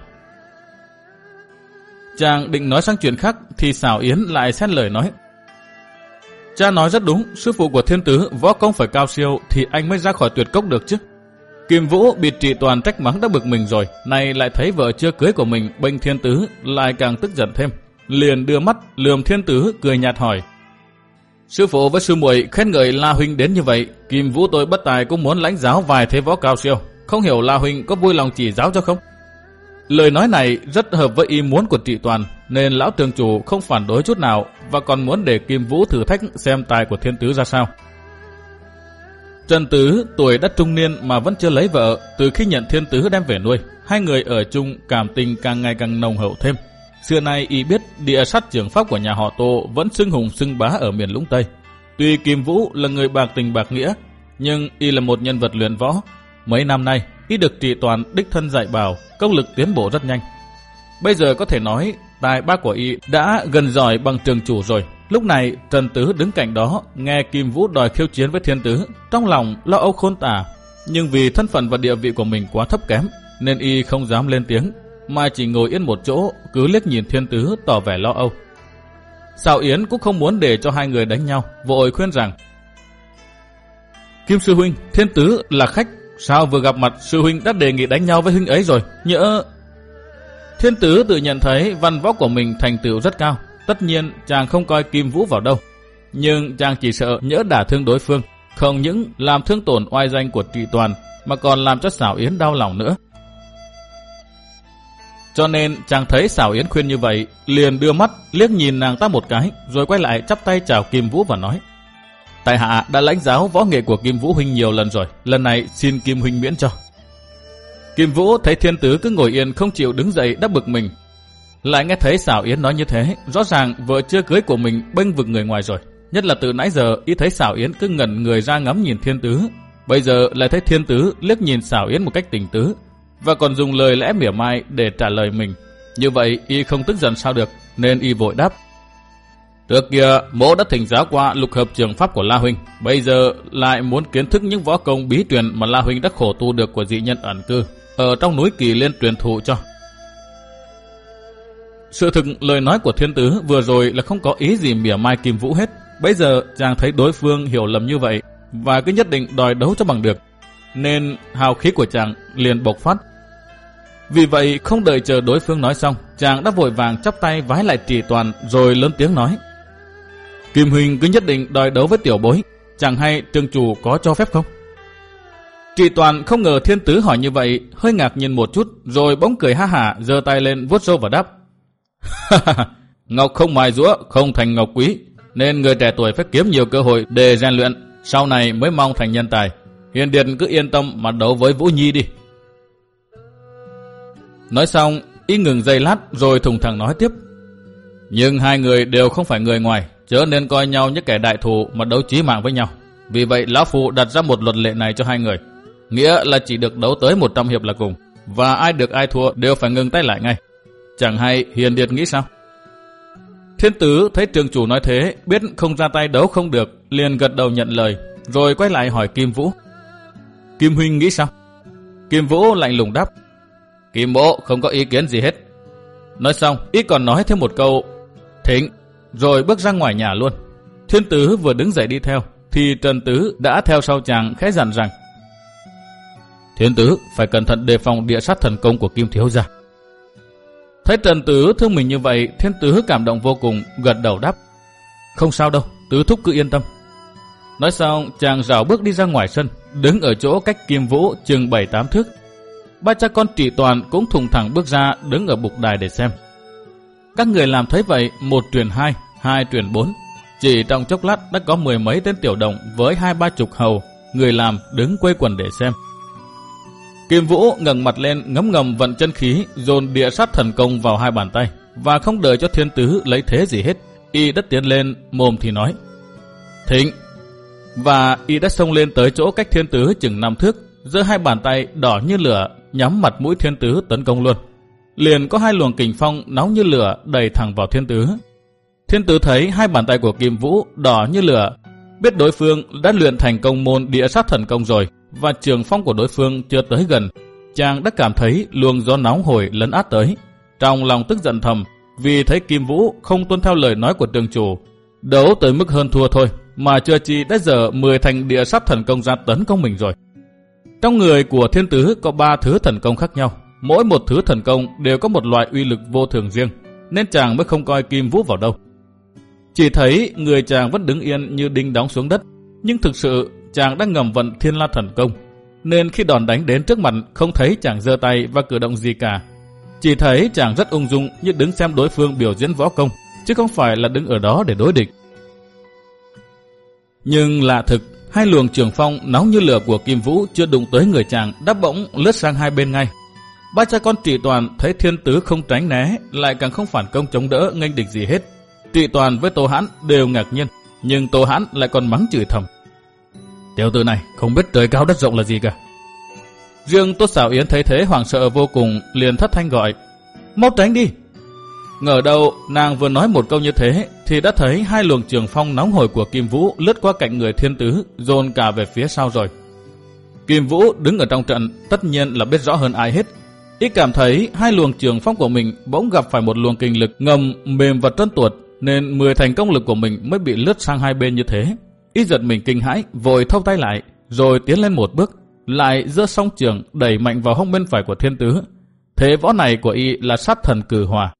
Chàng định nói sang chuyện khác thì Sào Yến lại xen lời nói: cha nói rất đúng, sư phụ của thiên tứ võ công phải cao siêu thì anh mới ra khỏi tuyệt cốc được chứ. Kim Vũ bị Trị Toàn trách mắng đã bực mình rồi, nay lại thấy vợ chưa cưới của mình bênh thiên tứ, lại càng tức giận thêm, liền đưa mắt lườm thiên tứ cười nhạt hỏi: sư phụ với sư muội khen ngợi La huynh đến như vậy, Kim Vũ tôi bất tài cũng muốn lãnh giáo vài thế võ cao siêu, không hiểu La huynh có vui lòng chỉ giáo cho không? Lời nói này rất hợp với ý muốn của Trị Toàn, nên lão trường chủ không phản đối chút nào và còn muốn để Kim Vũ thử thách xem tài của thiên tứ ra sao. Trần Tứ tuổi đã trung niên mà vẫn chưa lấy vợ, từ khi nhận thiên tứ đem về nuôi, hai người ở chung cảm tình càng ngày càng nồng hậu thêm. Xưa nay y biết địa sát trưởng pháp của nhà họ Tô vẫn xưng hùng xưng bá ở miền Lũng Tây. Tuy Kim Vũ là người bạc tình bạc nghĩa, nhưng y là một nhân vật luyện võ. Mấy năm nay y được Trị Toàn đích thân dạy bảo, công lực tiến bộ rất nhanh. Bây giờ có thể nói tài ba của y đã gần giỏi bằng trường chủ rồi. Lúc này Trần Tứ đứng cạnh đó, nghe Kim Vũ đòi khiêu chiến với thiên tứ, trong lòng lo âu khôn tả, nhưng vì thân phận và địa vị của mình quá thấp kém, nên y không dám lên tiếng, mà chỉ ngồi yên một chỗ, cứ liếc nhìn Thiên Tứ tỏ vẻ lo âu. Sào Yến cũng không muốn để cho hai người đánh nhau, vội khuyên rằng: Kim sư huynh, Thiên Tứ là khách, sao vừa gặp mặt sư huynh đã đề nghị đánh nhau với huynh ấy rồi, nhỡ... Thiên Tứ tự nhận thấy văn võ của mình thành tựu rất cao, tất nhiên chàng không coi Kim Vũ vào đâu, nhưng chàng chỉ sợ nhỡ đả thương đối phương, không những làm thương tổn oai danh của Trị Toàn mà còn làm cho Sào Yến đau lòng nữa. Cho nên chàng thấy Sào Yến khuyên như vậy, liền đưa mắt liếc nhìn nàng ta một cái, rồi quay lại chắp tay chào Kim Vũ và nói: Tại hạ đã lãnh giáo võ nghệ của Kim Vũ huynh nhiều lần rồi, lần này xin Kim huynh miễn cho. Kim Vũ thấy Thiên Tứ cứ ngồi yên không chịu đứng dậy đã bực mình. Lại nghe thấy Sào Yến nói như thế, rõ ràng vợ chưa cưới của mình bênh vực người ngoài rồi. Nhất là từ nãy giờ y thấy Sào Yến cứ ngẩn người ra ngắm nhìn Thiên Tứ, bây giờ lại thấy Thiên Tứ liếc nhìn Sào Yến một cách tình tứ, và còn dùng lời lẽ mỉa mai để trả lời mình. Như vậy y không tức giận sao được, nên y vội đáp: Trước kia mỗ đã thỉnh giáo qua lục hợp trường pháp của La huynh, bây giờ lại muốn kiến thức những võ công bí truyền mà La huynh đã khổ tu được của dị nhân ẩn cư ở trong núi Kỳ Liên truyền thụ cho. Sự thực lời nói của Thiên Tứ vừa rồi là không có ý gì mỉa mai Kim Vũ hết. Bây giờ chàng thấy đối phương hiểu lầm như vậy và cứ nhất định đòi đấu cho bằng được, nên hào khí của chàng liền bộc phát. Vì vậy không đợi chờ đối phương nói xong, chàng đã vội vàng chắp tay vái lại Trị Toàn, rồi lớn tiếng nói: Kim huynh cứ nhất định đòi đấu với tiểu bối, chẳng hay trường chủ có cho phép không? Trị Toàn không ngờ Thiên Tứ hỏi như vậy, hơi ngạc nhiên một chút, rồi bỗng cười ha hả, giơ tay lên vuốt râu và đáp: Ngọc không mài rũa, không thành ngọc quý, nên người trẻ tuổi phải kiếm nhiều cơ hội để rèn luyện, sau này mới mong thành nhân tài. Hiền Điệt cứ yên tâm mà đấu với Vũ Nhi đi. Nói xong, y ngừng giây lát rồi thùng thẳng nói tiếp: Nhưng hai người đều không phải người ngoài, chớ nên coi nhau như kẻ đại thù mà đấu chí mạng với nhau. Vì vậy lão phu đặt ra một luật lệ này cho hai người, nghĩa là chỉ được đấu tới một trăm hiệp là cùng, và ai được ai thua đều phải ngừng tay lại ngay. Chẳng hay Hiền Điệt nghĩ sao? Thiên Tứ thấy trường chủ nói thế, biết không ra tay đấu không được, liền gật đầu nhận lời, rồi quay lại hỏi Kim Vũ: Kim huynh nghĩ sao? Kim Vũ lạnh lùng đáp: Kim mỗ không có ý kiến gì hết. Nói xong, y còn nói thêm một câu thỉnh, rồi bước ra ngoài nhà luôn. Thiên Tứ vừa đứng dậy đi theo, thì Trần Tứ đã theo sau chàng khẽ dặn rằng: Thiên Tứ phải cẩn thận đề phòng địa sát thần công của Kim thiếu gia. Thấy Trần Tứ thương mình như vậy, Thiên Tứ cảm động vô cùng, gật đầu đáp: Không sao đâu, Tứ thúc cứ yên tâm. Nói xong, chàng rảo bước đi ra ngoài sân, đứng ở chỗ cách Kim Vũ chừng bảy tám thước. Ba cha con Trị Toàn cũng thùng thẳng bước ra, đứng ở bục đài để xem. Các người làm thấy vậy, một truyền hai, hai truyền bốn. Chỉ trong chốc lát đã có mười mấy tên tiểu đồng với hai ba chục hầu, người làm đứng quây quần để xem. Kim Vũ ngẩng mặt lên, ngấm ngầm vận chân khí, dồn địa sát thần công vào hai bàn tay, và không đợi cho Thiên Tứ lấy thế gì hết, y đã tiến lên, mồm thì nói: Thỉnh. Và y đã xông lên tới chỗ cách Thiên Tứ chừng năm thước, giơ hai bàn tay đỏ như lửa nhắm mặt mũi Thiên Tứ tấn công luôn. Liền có hai luồng kình phong nóng như lửa đẩy thẳng vào Thiên Tứ. Thiên Tứ thấy hai bàn tay của Kim Vũ đỏ như lửa, biết đối phương đã luyện thành công môn địa sát thần công rồi, và trường phong của đối phương chưa tới gần, chàng đã cảm thấy luồng gió nóng hổi lấn át tới. Trong lòng tức giận thầm, vì thấy Kim Vũ không tuân theo lời nói của trường chủ, đấu tới mức hơn thua thôi, mà chưa chi đã dở mười thành địa sát thần công ra tấn công mình rồi. Trong người của Thiên Tứ có ba thứ thần công khác nhau, mỗi một thứ thần công đều có một loại uy lực vô thường riêng, nên chàng mới không coi Kim Vũ vào đâu. Chỉ thấy người chàng vẫn đứng yên như đinh đóng xuống đất, nhưng thực sự chàng đang ngầm vận Thiên La thần công, nên khi đòn đánh đến trước mặt không thấy chàng giơ tay và cử động gì cả. Chỉ thấy chàng rất ung dung như đứng xem đối phương biểu diễn võ công, chứ không phải là đứng ở đó để đối địch. Nhưng lạ thực, hai luồng trường phong nóng như lửa của Kim Vũ chưa đụng tới người chàng đã bỗng lướt sang hai bên ngay. Ba cha con Trị Toàn thấy Thiên Tứ không tránh né, lại càng không phản công chống đỡ nghênh địch gì hết. Trị Toàn với Tô Hãn đều ngạc nhiên, nhưng Tô Hãn lại còn mắng chửi thầm: Tiểu tử này không biết trời cao đất rộng là gì cả. Riêng Tốt Sào Yến thấy thế hoảng sợ vô cùng, liền thất thanh gọi: Mau tránh đi! Ngờ đâu nàng vừa nói một câu như thế thì đã thấy hai luồng trường phong nóng hổi của Kim Vũ lướt qua cạnh người Thiên Tứ, dồn cả về phía sau rồi. Kim Vũ đứng ở trong trận tất nhiên là biết rõ hơn ai hết, Y cảm thấy hai luồng trường phong của mình bỗng gặp phải một luồng kinh lực ngầm mềm và trơn tuột, nên mười thành công lực của mình mới bị lướt sang hai bên như thế. Y giật mình kinh hãi, vội thâu tay lại, rồi tiến lên một bước, lại giơ song trường đẩy mạnh vào hông bên phải của Thiên Tứ. Thế võ này của Y là sát thần cử hỏa.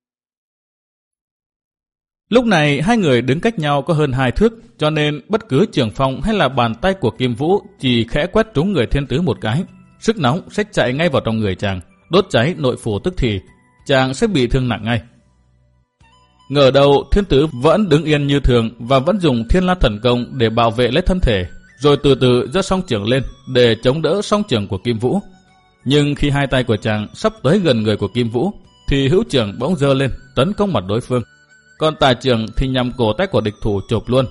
Lúc này hai người đứng cách nhau có hơn hai thước, cho nên bất cứ trường phong hay là bàn tay của Kim Vũ chỉ khẽ quét trúng người Thiên Tứ một cái, sức nóng sẽ chạy ngay vào trong người chàng, đốt cháy nội phủ tức thì, chàng sẽ bị thương nặng ngay. Ngờ đâu Thiên Tứ vẫn đứng yên như thường và vẫn dùng Thiên La Thần Công để bảo vệ lấy thân thể, rồi từ từ giơ song trường lên để chống đỡ song trường của Kim Vũ. Nhưng khi hai tay của chàng sắp tới gần người của Kim Vũ, thì hữu trường bỗng giơ lên tấn công mặt đối phương, còn tà trường thì nhằm cổ tay của địch thủ chộp luôn.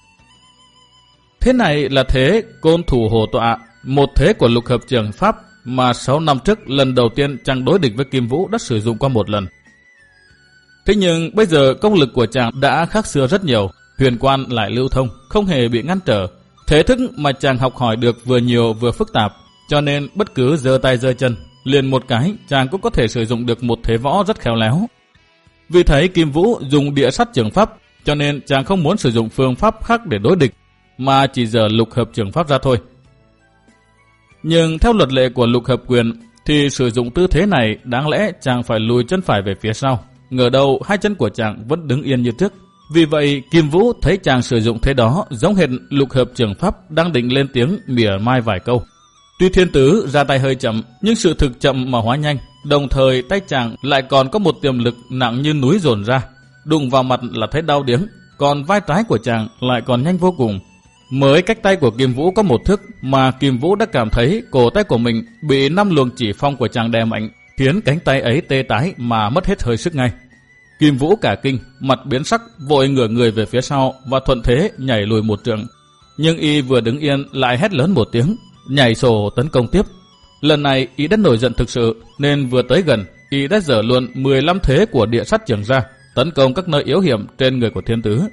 Thế này là thế côn thủ hổ tọa, một thế của lục hợp trường pháp mà sáu năm trước lần đầu tiên chàng đối địch với Kim Vũ đã sử dụng qua một lần. Thế nhưng bây giờ công lực của chàng đã khác xưa rất nhiều, huyền quan lại lưu thông, không hề bị ngăn trở. Thế thức mà chàng học hỏi được vừa nhiều vừa phức tạp, cho nên bất cứ giơ tay giơ chân, liền một cái chàng cũng có thể sử dụng được một thế võ rất khéo léo. Vì thấy Kim Vũ dùng địa sát trường pháp, cho nên chàng không muốn sử dụng phương pháp khác để đối địch, mà chỉ giờ lục hợp trường pháp ra thôi. Nhưng theo luật lệ của lục hợp quyền, thì sử dụng tư thế này đáng lẽ chàng phải lùi chân phải về phía sau. Ngờ đâu hai chân của chàng vẫn đứng yên như trước. Vì vậy Kim Vũ thấy chàng sử dụng thế đó giống hệt lục hợp trường pháp, đang định lên tiếng mỉa mai vài câu. Tuy Thiên Tứ ra tay hơi chậm, nhưng sự thực chậm mà hóa nhanh, đồng thời tay chàng lại còn có một tiềm lực nặng như núi dồn ra, đụng vào mặt là thấy đau điếng, còn vai trái của chàng lại còn nhanh vô cùng. Mới cách tay của Kim Vũ có một thước mà Kim Vũ đã cảm thấy cổ tay của mình bị năm luồng chỉ phong của chàng đè mạnh, khiến cánh tay ấy tê tái mà mất hết hơi sức ngay. Kim Vũ cả kinh, mặt biến sắc, vội ngửa người về phía sau và thuận thế nhảy lùi một trượng. Nhưng Y vừa đứng yên lại hét lớn một tiếng, nhảy sổ tấn công tiếp. Lần này Y đã nổi giận thực sự, nên vừa tới gần, Y đã dở luôn mười lăm thế của địa sát trường ra, tấn công các nơi yếu hiểm trên người của Thiên Tứ.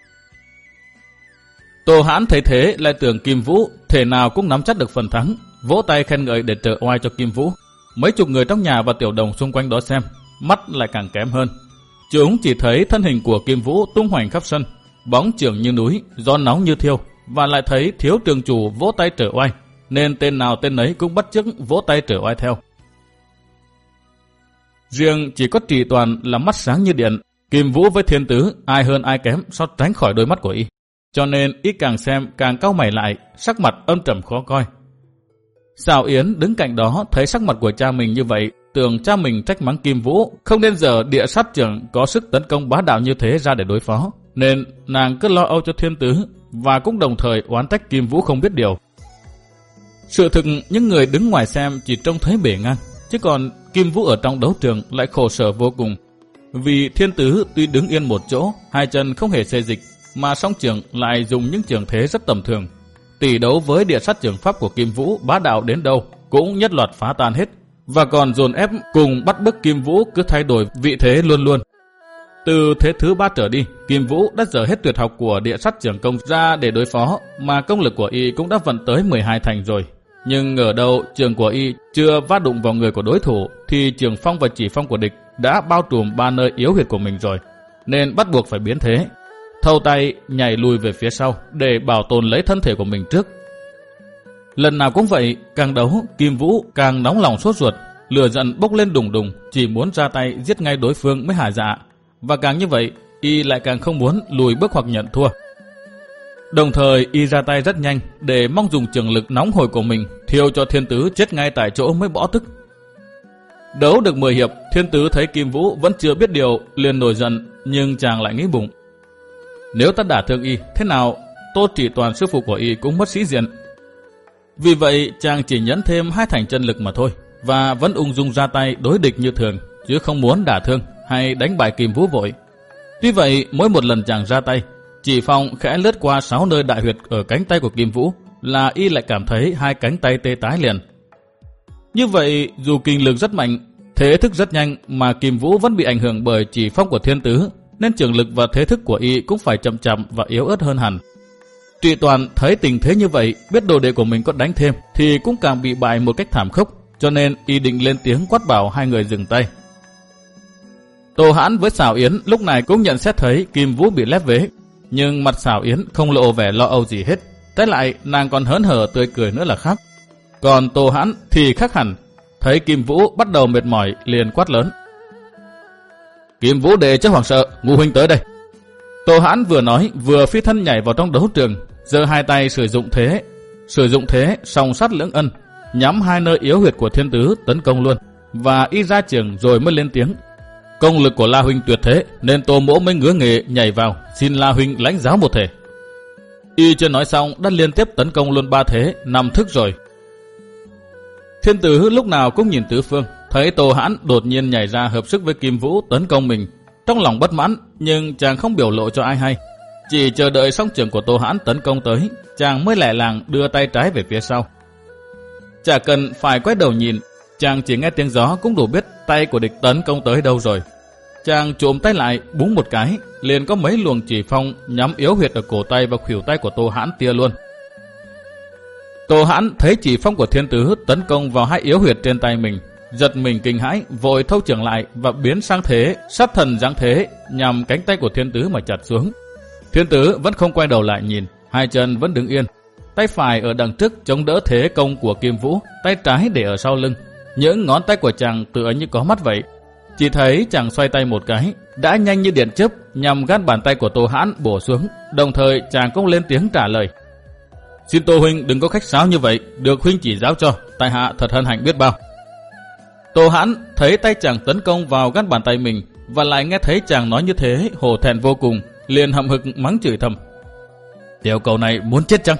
Tô Hãn thấy thế lại tưởng Kim Vũ thể nào cũng nắm chắc được phần thắng, vỗ tay khen ngợi để trợ oai cho Kim Vũ. Mấy chục người trong nhà và tiểu đồng xung quanh đó xem, mắt lại càng kém hơn. Chúng chỉ thấy thân hình của Kim Vũ tung hoành khắp sân, bóng chưởng như núi, gió nóng như thiêu, và lại thấy thiếu trường chủ vỗ tay trợ oai, nên tên nào tên ấy cũng bắt chước vỗ tay trợ oai theo. Riêng chỉ có Trì Toàn là mắt sáng như điện. Kim Vũ với Thiên Tứ ai hơn ai kém sao tránh khỏi đôi mắt của Y, cho nên Y càng xem càng cau mày lại, sắc mặt âm trầm khó coi. Sào Yến đứng cạnh đó thấy sắc mặt của cha mình như vậy, tưởng cha mình trách mắng Kim Vũ không nên giờ địa sát trường có sức tấn công bá đạo như thế ra để đối phó, nên nàng cứ lo âu cho Thiên Tứ và cũng đồng thời oán trách Kim Vũ không biết điều. Sự thực những người đứng ngoài xem chỉ trông thấy bề ngang, chứ còn Kim Vũ ở trong đấu trường lại khổ sở vô cùng. Vì Thiên Tứ tuy đứng yên một chỗ, hai chân không hề xê dịch, mà song trường lại dùng những trường thế rất tầm thường. Tỷ đấu với địa sát trường pháp của Kim Vũ bá đạo đến đâu cũng nhất loạt phá tan hết, và còn dồn ép cùng bắt bức Kim Vũ cứ thay đổi vị thế luôn luôn. Từ thế thứ ba trở đi, Kim Vũ đã dở hết tuyệt học của địa sát trường công ra để đối phó, mà công lực của Y cũng đã vận tới mười hai thành rồi. Nhưng ngờ đâu trường của Y chưa va đụng vào người của đối thủ, thì trường phong và chỉ phong của địch đã bao trùm ba nơi yếu huyệt của mình rồi, nên bắt buộc phải biến thế, thâu tay nhảy lùi về phía sau để bảo tồn lấy thân thể của mình trước. Lần nào cũng vậy, càng đấu Kim Vũ càng nóng lòng sốt ruột, lửa giận bốc lên đùng đùng, chỉ muốn ra tay giết ngay đối phương mới hả dạ. Và càng như vậy, Y lại càng không muốn lùi bước hoặc nhận thua. Đồng thời Y ra tay rất nhanh để mong dùng trường lực nóng hổi của mình thiêu cho Thiên Tứ chết ngay tại chỗ mới bỏ tức. Đấu được mười hiệp, Thiên Tứ thấy Kim Vũ vẫn chưa biết điều, liền nổi giận, nhưng chàng lại nghĩ bụng: nếu ta đả thương Y, thế nào Tô Trì Toàn sư phụ của Y cũng mất sĩ diện. Vì vậy chàng chỉ nhẫn thêm hai thành chân lực mà thôi, và vẫn ung dung ra tay đối địch như thường, chứ không muốn đả thương hay đánh bại Kim Vũ vội. Tuy vậy mỗi một lần chàng ra tay, chỉ phong khẽ lướt qua sáu nơi đại huyệt ở cánh tay của Kim Vũ là Y lại cảm thấy hai cánh tay tê tái liền. Như vậy dù kinh lực rất mạnh, thế thức rất nhanh, mà Kim Vũ vẫn bị ảnh hưởng bởi chỉ phong của Thiên Tứ, nên trường lực và thế thức của Y cũng phải chậm chậm và yếu ớt hơn hẳn. Trì Toàn thấy tình thế như vậy, biết đồ đệ của mình có đánh thêm thì cũng càng bị bại một cách thảm khốc, cho nên y định lên tiếng quát bảo hai người dừng tay. Tô Hãn với Sảo Yến lúc này cũng nhận xét thấy Kim Vũ bị lép vế, nhưng mặt Sảo Yến không lộ vẻ lo âu gì hết, trái lại nàng còn hớn hở tươi cười nữa là khác. Còn Tô Hãn thì khác hẳn, thấy Kim Vũ bắt đầu mệt mỏi liền quát lớn: Kim Vũ đệ chứ hoàng sợ, Ngũ huynh tới đây. Tô Hãn vừa nói vừa phi thân nhảy vào trong đấu trường, giơ hai tay sử dụng thế, sử dụng thế song sát lưỡng ân, nhắm hai nơi yếu huyệt của Thiên Tứ tấn công luôn, và y ra trường rồi mới lên tiếng: Công lực của La huynh tuyệt thế, nên Tô mỗ mới ngứa nghề nhảy vào, xin La huynh lãnh giáo một thể. Y chưa nói xong đã liên tiếp tấn công luôn ba thế, nằm thức rồi. Thiên Tứ lúc nào cũng nhìn tứ phương, thấy Tô Hãn đột nhiên nhảy ra hợp sức với Kim Vũ tấn công mình, trong lòng bất mãn, nhưng chàng không biểu lộ cho ai hay, chỉ chờ đợi song trường của Tô Hãn tấn công tới, chàng mới lẹ làng đưa tay trái về phía sau. Chả cần phải quay đầu nhìn, chàng chỉ nghe tiếng gió cũng đủ biết tay của địch tấn công tới đâu rồi. Chàng trộm tay lại, búng một cái, liền có mấy luồng chỉ phong nhắm yếu huyệt ở cổ tay và khuỷu tay của Tô Hãn tia luôn. Tô Hãn thấy chỉ phong của Thiên Tứ tấn công vào hai yếu huyệt trên tay mình, giật mình kinh hãi, vội thâu trưởng lại và biến sang thế sát thần giáng thế, nhằm cánh tay của Thiên Tứ mà chặt xuống. Thiên Tứ vẫn không quay đầu lại nhìn, hai chân vẫn đứng yên, tay phải ở đằng trước chống đỡ thế công của Kim Vũ, tay trái để ở sau lưng. Những ngón tay của chàng tựa như có mắt vậy. Chỉ thấy chàng xoay tay một cái, đã nhanh như điện chớp nhằm gạt bàn tay của Tô Hãn bổ xuống, đồng thời chàng cũng lên tiếng trả lời: Xin Tô huynh đừng có khách sáo như vậy, được huynh chỉ giáo cho, tại hạ thật hân hạnh biết bao. Tô Hãn thấy tay chàng tấn công vào gạt bàn tay mình, và lại nghe thấy chàng nói như thế, hổ thẹn vô cùng, liền hậm hực mắng chửi thầm: Tiểu cầu này muốn chết chăng?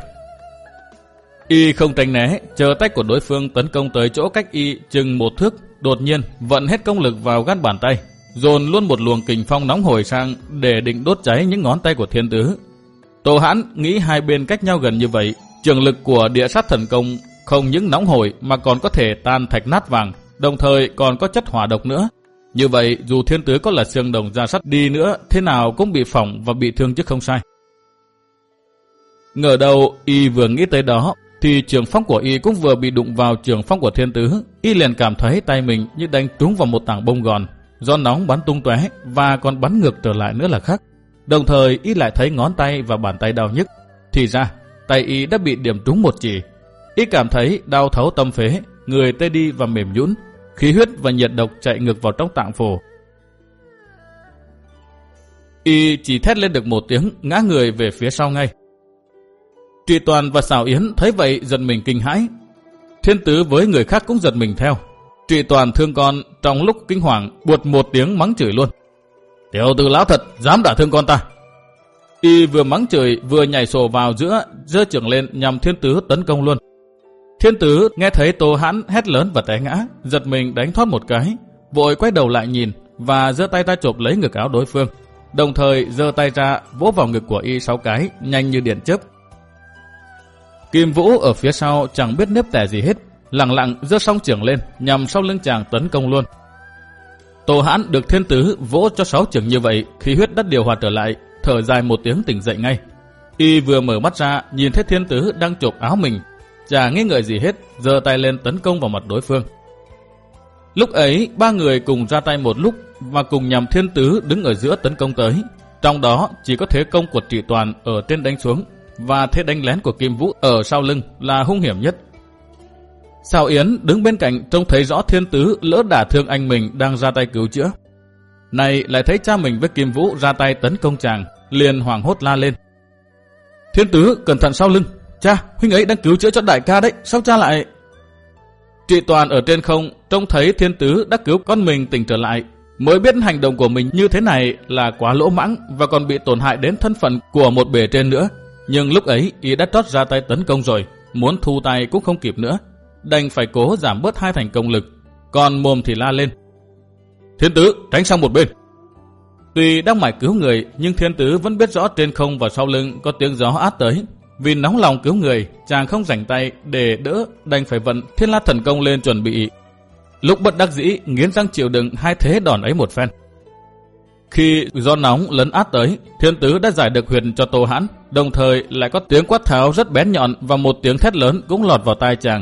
Y không tránh né, chờ tay của đối phương tấn công tới chỗ cách y chừng một thước, đột nhiên vận hết công lực vào gắt bàn tay, dồn luôn một luồng kình phong nóng hổi sang để định đốt cháy những ngón tay của Thiên Tứ. Tô Hãn nghĩ hai bên cách nhau gần như vậy, trường lực của địa sát thần công không những nóng hổi mà còn có thể tan thạch nát vàng, đồng thời còn có chất hỏa độc nữa. Như vậy dù Thiên Tứ có là xương đồng da sắt đi nữa, thế nào cũng bị phỏng và bị thương chứ không sai. Ngờ đâu y vừa nghĩ tới đó, thì trường phong của y cũng vừa bị đụng vào trường phong của Thiên Tứ. Y liền cảm thấy tay mình như đánh trúng vào một tảng bông gòn, do nóng bắn tung tóe và còn bắn ngược trở lại nữa là khác. Đồng thời y lại thấy ngón tay và bàn tay đau nhức. Thì ra tay y đã bị điểm trúng một chỉ. Y cảm thấy đau thấu tâm phế, người tê đi và mềm nhũn, khí huyết và nhiệt độc chạy ngược vào trong tạng phổ. Y chỉ thét lên được một tiếng, ngã người về phía sau ngay. Trì Toàn và Sảo Yến thấy vậy giật mình kinh hãi. Thiên Tứ với người khác cũng giật mình theo. Trì Toàn thương con, trong lúc kinh hoàng buột một tiếng mắng chửi luôn: Tiểu tử lão thật, dám đả thương con ta. Y vừa mắng chửi vừa nhảy sổ vào giữa, giơ chưởng lên nhằm Thiên Tứ tấn công luôn. Thiên Tứ nghe thấy Tô Hãn hét lớn và té ngã, giật mình đánh thoát một cái, vội quay đầu lại nhìn và giơ tay ra chộp lấy ngực áo đối phương, đồng thời giơ tay ra vỗ vào ngực của y sáu cái, nhanh như điện chớp. Kim Vũ ở phía sau chẳng biết nếp tẻ gì hết, lặng lặng giơ song chưởng lên nhằm sau lưng chàng tấn công luôn. Tô Hãn được Thiên Tứ vỗ cho sáu chưởng như vậy, khí huyết đã điều hòa trở lại, thở dài một tiếng tỉnh dậy ngay. Y vừa mở mắt ra nhìn thấy Thiên Tứ đang chộp áo mình, chả nghi ngợi gì hết, giơ tay lên tấn công vào mặt đối phương. Lúc ấy ba người cùng ra tay một lúc và cùng nhằm Thiên Tứ đứng ở giữa tấn công tới. Trong đó chỉ có thế công của Trì Toàn ở trên đánh xuống, và thế đánh lén của Kim Vũ ở sau lưng là hung hiểm nhất. Sảo Yến đứng bên cạnh trông thấy rõ Thiên Tứ lỡ đả thương anh mình đang ra tay cứu chữa. Này lại thấy cha mình với Kim Vũ ra tay tấn công chàng, liền hoảng hốt la lên: Thiên Tứ cẩn thận sau lưng, cha, huynh ấy đang cứu chữa cho đại ca đấy, sao cha lại... Trì Toàn ở trên không trông thấy Thiên Tứ đã cứu con mình tỉnh trở lại, mới biết hành động của mình như thế này là quá lỗ mãng và còn bị tổn hại đến thân phận của một bề trên nữa. Nhưng lúc ấy y đã trót ra tay tấn công rồi, muốn thu tay cũng không kịp nữa, đành phải cố giảm bớt hai thành công lực, còn mồm thì la lên: Thiên Tứ tránh sang một bên. Tuy đang mải cứu người, nhưng Thiên Tứ vẫn biết rõ trên không và sau lưng có tiếng gió át tới. Vì nóng lòng cứu người, chàng không rảnh tay để đỡ, đành phải vận Thiên La Thần Công lên chuẩn bị. Lúc bất đắc dĩ nghiến răng chịu đựng hai thế đòn ấy một phen. Khi gió nóng lấn át tới, Thiên Tứ đã giải được huyệt cho Tô Hãn, đồng thời lại có tiếng quát tháo rất bén nhọn và một tiếng thét lớn cũng lọt vào tai chàng.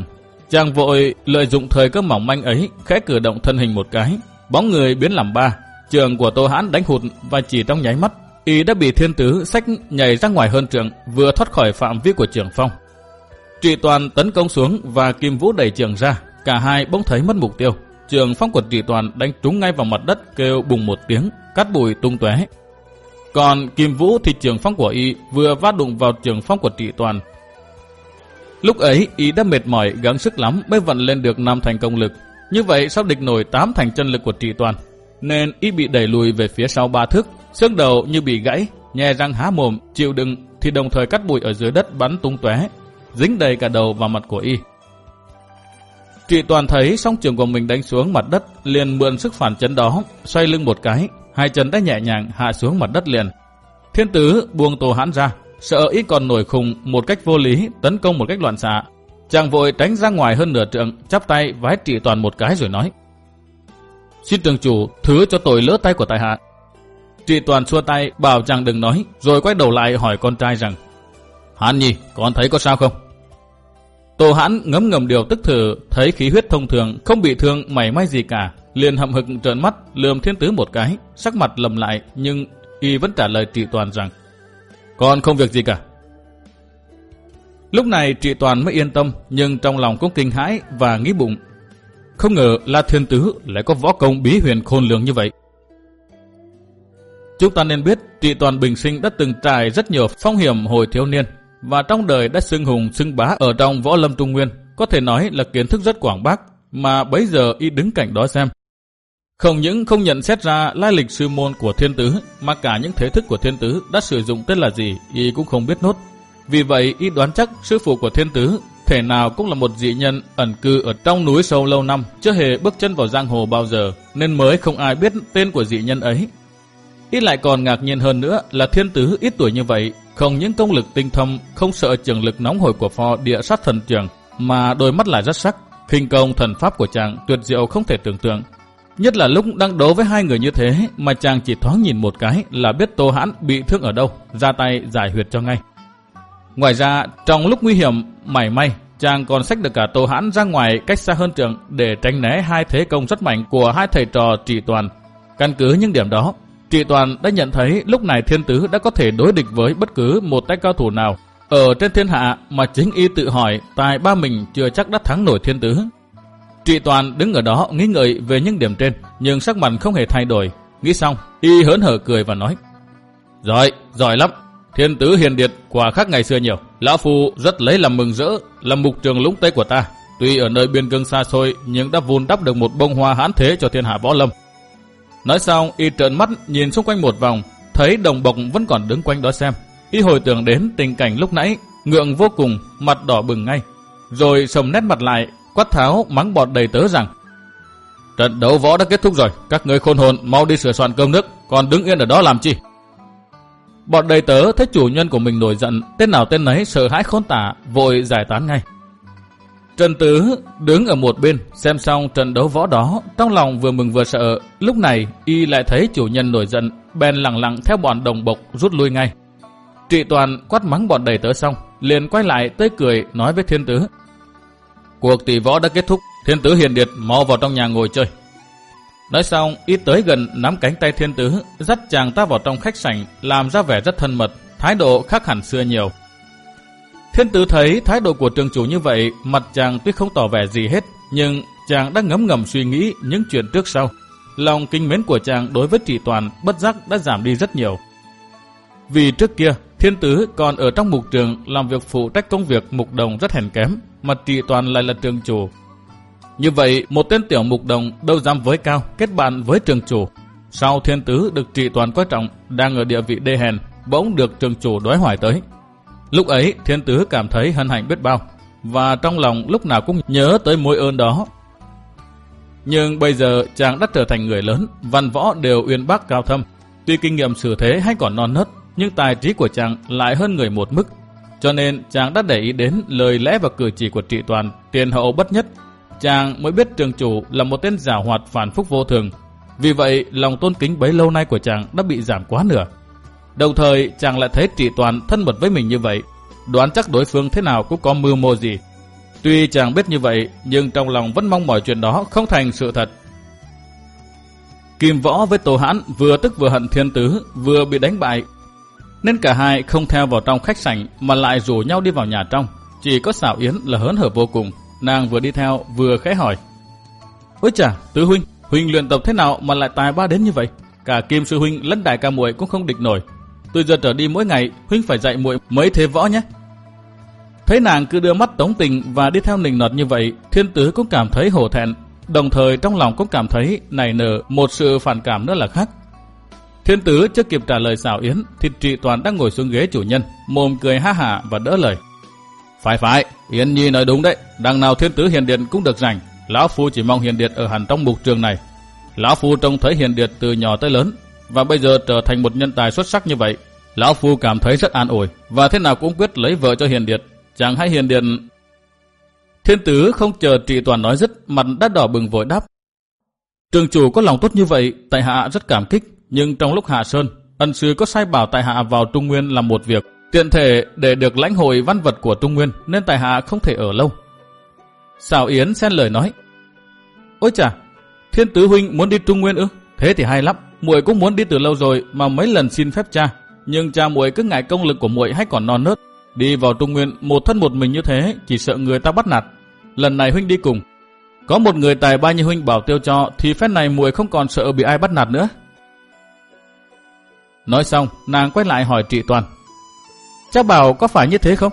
chàng vội lợi dụng thời cơ mỏng manh ấy, khẽ cử động thân hình một cái, bóng người biến làm ba, trường của Tô Hãn đánh hụt và chỉ trong nháy mắt, y đã bị Thiên Tứ xách nhảy ra ngoài hơn trường, vừa thoát khỏi phạm vi của trường phong. Trị Toàn tấn công xuống và Kim Vũ đẩy trường ra, cả hai bỗng thấy mất mục tiêu. Trường phong của Trị Toàn đánh trúng ngay vào mặt đất, kêu bùng một tiếng, cát bụi tung tóe. Còn Kim Vũ thì trường phong của y vừa va đụng vào trường phong của Trị Toàn. Lúc ấy y đã mệt mỏi gắng sức lắm mới vận lên được năm thành công lực. Như vậy sao địch nổi tám thành chân lực của Trị Toàn, nên y bị đẩy lùi về phía sau ba thước, xương đầu như bị gãy, nhe răng há mồm chịu đựng, thì đồng thời cát bụi ở dưới đất bắn tung tóe, dính đầy cả đầu vào mặt của y. Trị Toàn thấy song trường của mình đánh xuống mặt đất, liền mượn sức phản chấn đó, xoay lưng một cái, hai chân đã nhẹ nhàng hạ xuống mặt đất liền. Thiên Tứ buông Tô Hãn ra, sợ y còn nổi khùng một cách vô lý, tấn công một cách loạn xạ. Chàng vội tránh ra ngoài hơn nửa trượng, chắp tay vái Trị Toàn một cái rồi nói: "Xin trường chủ thứ cho tội lỡ tay của tại hạ." Trị Toàn xua tay bảo chàng đừng nói, rồi quay đầu lại hỏi con trai rằng: "Hãn nhi, con thấy có sao không?" Tô Hãn ngấm ngầm điều tức thử, thấy khí huyết thông thường, không bị thương mảy may gì cả, liền hậm hực trợn mắt lườm Thiên Tứ một cái, sắc mặt lầm lại, nhưng y vẫn trả lời Trị Toàn rằng: "Con không việc gì cả." Lúc này Trị Toàn mới yên tâm, nhưng trong lòng cũng kinh hãi và nghĩ bụng: không ngờ là Thiên Tứ lại có võ công bí huyền khôn lường như vậy. Chúng ta nên biết Trị Toàn bình sinh đã từng trải rất nhiều phong hiểm hồi thiếu niên, và trong đời đã xưng hùng xưng bá ở trong võ lâm Trung Nguyên, có thể nói là kiến thức rất quảng bác, mà bấy giờ y đứng cạnh đó xem. Không những không nhận xét ra lai lịch sư môn của Thiên Tứ, mà cả những thế thức của Thiên Tứ đã sử dụng tên là gì y cũng không biết nốt. Vì vậy y đoán chắc sư phụ của Thiên Tứ thể nào cũng là một dị nhân ẩn cư ở trong núi sâu lâu năm, chưa hề bước chân vào giang hồ bao giờ, nên mới không ai biết tên của dị nhân ấy. Y lại còn ngạc nhiên hơn nữa là Thiên Tứ ít tuổi như vậy, không những công lực tinh thâm, không sợ trường lực nóng hổi của phò địa sát thần trường, mà đôi mắt lại rất sắc, khinh công thần pháp của chàng tuyệt diệu không thể tưởng tượng. Nhất là lúc đang đấu với hai người như thế mà chàng chỉ thoáng nhìn một cái là biết Tô Hãn bị thương ở đâu, ra tay giải huyệt cho ngay. Ngoài ra, trong lúc nguy hiểm mảy may, chàng còn xách được cả Tô Hãn ra ngoài cách xa hơn trường để tránh né hai thế công rất mạnh của hai thầy trò Trị Toàn. Căn cứ những điểm đó, Trị Toàn đã nhận thấy lúc này Thiên Tứ đã có thể đối địch với bất cứ một tay cao thủ nào ở trên thiên hạ, mà chính y tự hỏi tài ba mình chưa chắc đã thắng nổi Thiên Tứ. Trị Toàn đứng ở đó nghĩ ngợi về những điểm trên, nhưng sắc mặt không hề thay đổi. Nghĩ xong, y hớn hở cười và nói: "Giỏi, giỏi lắm. Thiên Tứ hiền điệt quả khác ngày xưa nhiều. Lão phu rất lấy làm mừng rỡ, là mục trường lũng tây của ta. Tuy ở nơi biên cương xa xôi, nhưng đã vun đắp được một bông hoa hán thế cho thiên hạ võ lâm." Nói xong, y trợn mắt nhìn xung quanh một vòng, thấy đồng bộc vẫn còn đứng quanh đó xem. Y hồi tưởng đến tình cảnh lúc nãy, ngượng vô cùng, mặt đỏ bừng ngay, rồi sầm nét mặt lại, quát tháo mắng bọn đầy tớ rằng: "Trận đấu võ đã kết thúc rồi, các ngươi khôn hồn mau đi sửa soạn cơm nước, còn đứng yên ở đó làm chi?" Bọn đầy tớ thấy chủ nhân của mình nổi giận, tên nào tên nấy sợ hãi khôn tả, vội giải tán ngay. Trần Tứ đứng ở một bên xem xong trận đấu võ đó, trong lòng vừa mừng vừa sợ. Lúc này y lại thấy chủ nhân nổi giận, bèn lặng lặng theo bọn đồng bộc rút lui ngay. Trị Toàn quát mắng bọn đầy tớ xong, liền quay lại tươi cười nói với Thiên Tứ: "Cuộc tỷ võ đã kết thúc, Thiên Tứ hiền điệt mau vào trong nhà ngồi chơi." Nói xong, y tới gần nắm cánh tay Thiên Tứ, dắt chàng ta vào trong khách sảnh, làm ra vẻ rất thân mật, thái độ khác hẳn xưa nhiều. Thiên Tứ thấy thái độ của trường chủ như vậy, mặt chàng tuy không tỏ vẻ gì hết, nhưng chàng đã ngấm ngầm suy nghĩ những chuyện trước sau. Lòng kính mến của chàng đối với Trị Toàn bất giác đã giảm đi rất nhiều. Vì trước kia, Thiên Tứ còn ở trong mục trường làm việc phụ trách công việc mục đồng rất hèn kém, mà Trị Toàn lại là trường chủ. Như vậy, một tên tiểu mục đồng đâu dám với cao kết bạn với trường chủ. Sau Thiên Tứ được Trị Toàn coi trọng, đang ở địa vị đê hèn, bỗng được trường chủ đối hỏi tới. Lúc ấy, Thiên Tứ cảm thấy hân hạnh biết bao, và trong lòng lúc nào cũng nhớ tới mối ơn đó. Nhưng bây giờ chàng đã trở thành người lớn, văn võ đều uyên bác cao thâm. Tuy kinh nghiệm xử thế hay còn non nớt, nhưng tài trí của chàng lại hơn người một mức. Cho nên chàng đã để ý đến lời lẽ và cử chỉ của Trị Toàn, tiền hậu bất nhất. Chàng mới biết trường chủ là một tên giảo hoạt phản phúc vô thường. Vì vậy, lòng tôn kính bấy lâu nay của chàng đã bị giảm quá nửa. Đồng thời, chàng lại thấy Trị Toàn thân mật với mình như vậy, đoán chắc đối phương thế nào cũng có mưu mô gì. Tuy chàng biết như vậy, nhưng trong lòng vẫn mong mỏi chuyện đó không thành sự thật. Kim Võ với Tô Hãn vừa tức vừa hận Thiên Tứ, vừa bị đánh bại, nên cả hai không theo vào trong khách sảnh mà lại rủ nhau đi vào nhà trong. Chỉ có Sảo Yến là hớn hở vô cùng, nàng vừa đi theo vừa khẽ hỏi: "Ôi chà, Tứ huynh, huynh luyện tập thế nào mà lại tài ba đến như vậy? Cả Kim sư huynh lẫn đại ca muội cũng không địch nổi. Từ giờ trở đi mỗi ngày huynh phải dạy muội mấy thế võ nhé." Thấy nàng cứ đưa mắt tống tình và đi theo nịnh nọt như vậy, Thiên Tứ cũng cảm thấy hổ thẹn, đồng thời trong lòng cũng cảm thấy nảy nở một sự phản cảm nữa là khác. Thiên Tứ chưa kịp trả lời Sảo Yến thì Trị Toàn đang ngồi xuống ghế chủ nhân, mồm cười ha hả và đỡ lời: "Phải phải, Yến Nhi nói đúng đấy, đằng nào Thiên Tứ Hiền Điệt cũng được rảnh. Lão phu chỉ mong Hiền Điệt ở hẳn trong mục trường này. Lão phu trông thấy Hiền Điệt từ nhỏ tới lớn, và bây giờ trở thành một nhân tài xuất sắc như vậy, lão phu cảm thấy rất an ủi, và thế nào cũng quyết lấy vợ cho Hiền Điệt. Chẳng hay Hiền Điệt..." Thiên Tứ không chờ Trị Toàn nói dứt, mặt đã đỏ bừng vội đáp: "Trường chủ có lòng tốt như vậy, tại hạ rất cảm kích. Nhưng trong lúc hạ sơn, ân sư có sai bảo tại hạ vào Trung Nguyên làm một việc, tiện thể để được lãnh hội văn vật của Trung Nguyên, nên tại hạ không thể ở lâu." Sảo Yến xen lời nói: "Ôi chà, Thiên Tứ huynh muốn đi Trung Nguyên ư? Thế thì hay lắm, muội cũng muốn đi từ lâu rồi mà mấy lần xin phép cha, nhưng cha muội cứ ngại công lực của muội hay còn non nớt, đi vào Trung Nguyên một thân một mình như thế chỉ sợ người ta bắt nạt. Lần này huynh đi cùng, có một người tài ba như huynh bảo tiêu cho, thì phép này muội không còn sợ bị ai bắt nạt nữa." Nói xong, nàng quay lại hỏi Trị Toàn: "Cha bảo có phải như thế không?"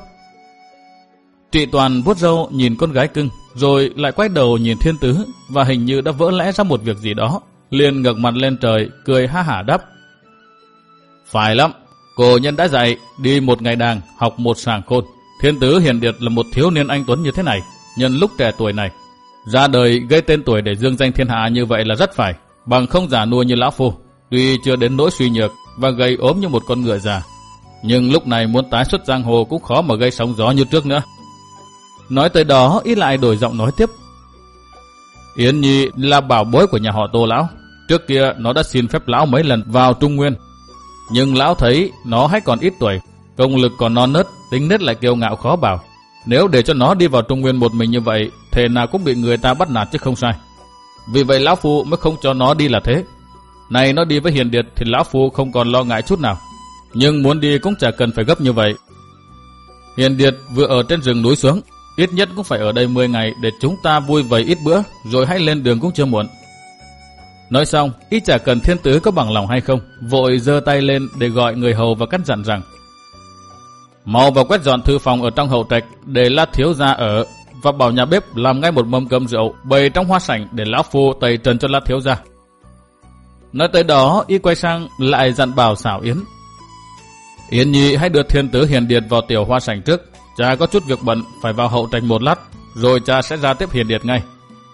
Trị Toàn vuốt râu nhìn con gái cưng, rồi lại quay đầu nhìn Thiên Tứ, và hình như đã vỡ lẽ ra một việc gì đó, liền ngẩng mặt lên trời, cười ha hả đáp: "Phải lắm, cổ nhân đã dạy, đi một ngày đàng, học một sàng khôn. Thiên Tứ Hiền Điệt là một thiếu niên anh tuấn như thế này, nhân lúc trẻ tuổi này, ra đời gây tên tuổi để dương danh thiên hạ như vậy là rất phải, bằng không giả nua như lão phu, tuy chưa đến nỗi suy nhược và gầy ốm như một con ngựa già, nhưng lúc này muốn tái xuất giang hồ cũng khó mà gây sóng gió như trước nữa." Nói tới đó, y lại đổi giọng nói tiếp: "Yến Nhi là bảo bối của nhà họ Tô lão, trước kia nó đã xin phép lão mấy lần vào Trung Nguyên, nhưng lão thấy nó hay còn ít tuổi, công lực còn non nớt, tính nết lại kiêu ngạo khó bảo. Nếu để cho nó đi vào Trung Nguyên một mình như vậy, thể nào cũng bị người ta bắt nạt chứ không sai. Vì vậy lão phu mới không cho nó đi là thế. Này nó đi với Hiền Điệt thì lão phu không còn lo ngại chút nào, nhưng muốn đi cũng chả cần phải gấp như vậy. Hiền Điệt vừa ở trên rừng núi xuống, ít nhất cũng phải ở đây mười ngày để chúng ta vui vầy ít bữa, rồi hãy lên đường cũng chưa muộn." Nói xong, y chả cần Thiên Tứ có bằng lòng hay không, vội giơ tay lên để gọi người hầu và căn dặn rằng: "Mau vào quét dọn thư phòng ở trong hậu trạch để La thiếu gia ở, và bảo nhà bếp làm ngay một mâm cơm rượu bày trong hoa sảnh để lão phu tẩy trần cho La thiếu gia." Nói tới đó, y quay sang lại dặn bảo Sảo Yến: "Yến Nhi hãy đưa Thiên Tứ Hiền Điệt vào tiểu hoa sảnh trước, cha có chút việc bận phải vào hậu trạch một lát, rồi cha sẽ ra tiếp Hiền Điệt ngay."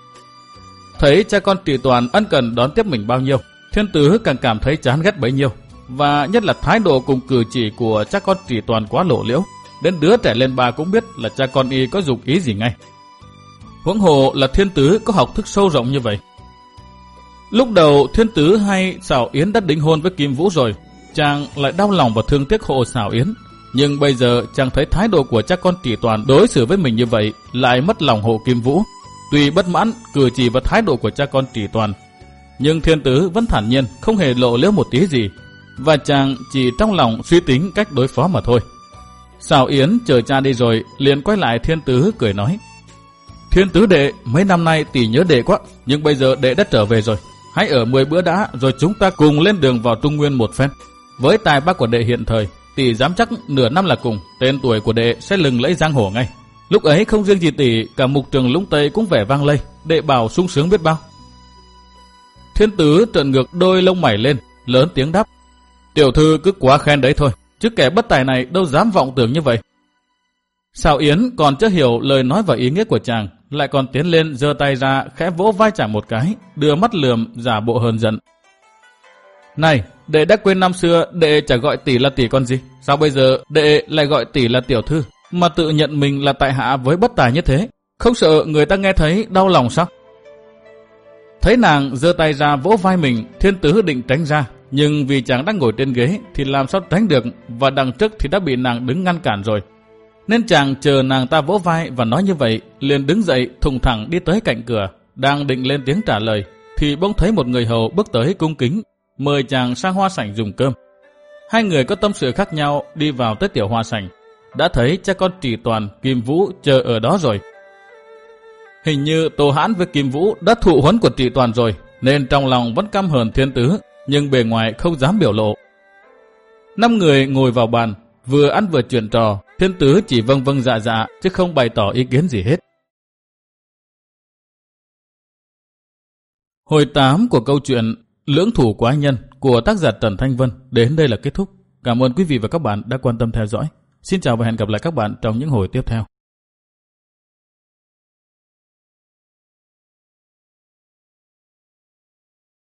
Thấy cha con Trị Toàn ân cần đón tiếp mình bao nhiêu, Thiên Tứ càng cảm thấy chán ghét bấy nhiêu, và nhất là thái độ cùng cử chỉ của cha con Trị Toàn quá lộ liễu, đến đứa trẻ lên ba cũng biết là cha con y có dụng ý gì ngay. Huống hồ là Thiên Tứ có học thức sâu rộng như vậy. Lúc đầu Thiên Tứ hay Sảo Yến đã đính hôn với Kim Vũ rồi, chàng lại đau lòng và thương tiếc hộ Sảo Yến, nhưng bây giờ chàng thấy thái độ của cha con Trị Toàn đối xử với mình như vậy, lại mất lòng hộ Kim Vũ. Tuy bất mãn cử chỉ và thái độ của cha con Trị Toàn, nhưng Thiên Tứ vẫn thản nhiên, không hề lộ liễu một tí gì, và chàng chỉ trong lòng suy tính cách đối phó mà thôi. Sảo Yến chờ cha đi rồi, liền quay lại Thiên Tứ cười nói: "Thiên Tứ đệ, mấy năm nay tỷ nhớ đệ quá, nhưng bây giờ đệ đã trở về rồi, hãy ở mười bữa đã, rồi chúng ta cùng lên đường vào Trung Nguyên một phen. Với tài ba của đệ hiện thời, tỷ dám chắc nửa năm là cùng, tên tuổi của đệ sẽ lừng lẫy giang hồ ngay. Lúc ấy không riêng gì tỷ, cả mục trường Lũng Tây cũng vẻ vang lây, đệ bảo sung sướng biết bao." Thiên Tứ trợn ngược đôi lông mày lên, lớn tiếng đáp: "Tiểu thư cứ quá khen đấy thôi, chứ kẻ bất tài này đâu dám vọng tưởng như vậy." Sảo Yến còn chưa hiểu lời nói và ý nghĩa của chàng, lại còn tiến lên giơ tay ra khẽ vỗ vai chàng một cái, đưa mắt lườm giả bộ hờn giận: "Này, đệ đã quên năm xưa đệ chả gọi tỷ là tỷ con gì, sao bây giờ đệ lại gọi tỷ là tiểu thư, mà tự nhận mình là tại hạ với bất tài như thế, không sợ người ta nghe thấy đau lòng sao?" Thấy nàng giơ tay ra vỗ vai mình, Thiên Tứ định tránh ra, nhưng vì chàng đang ngồi trên ghế thì làm sao tránh được, và đằng trước thì đã bị nàng đứng ngăn cản rồi. nên chàng chờ nàng ta vỗ vai và nói như vậy, liền đứng dậy thùng thẳng đi tới cạnh cửa, đang định lên tiếng trả lời, thì bỗng thấy một người hầu bước tới cung kính, mời chàng sang hoa sảnh dùng cơm. Hai người có tâm sự khác nhau đi vào tới tiểu hoa sảnh, đã thấy cha con Trì Toàn, Kim Vũ chờ ở đó rồi. Hình như Tô Hãn với Kim Vũ đã thụ huấn của Trì Toàn rồi, nên trong lòng vẫn căm hờn Thiên Tứ, nhưng bề ngoài không dám biểu lộ. Năm người ngồi vào bàn, vừa ăn vừa chuyện trò, Thiên Tứ chỉ vâng vâng dạ dạ chứ không bày tỏ ý kiến gì hết. Hồi tám của câu chuyện Lưỡng thủ quái nhân của tác giả Trần Thanh Vân đến đây là kết thúc. Cảm ơn quý vị và các bạn đã quan tâm theo dõi. Xin chào và hẹn gặp lại các bạn trong những hồi tiếp theo.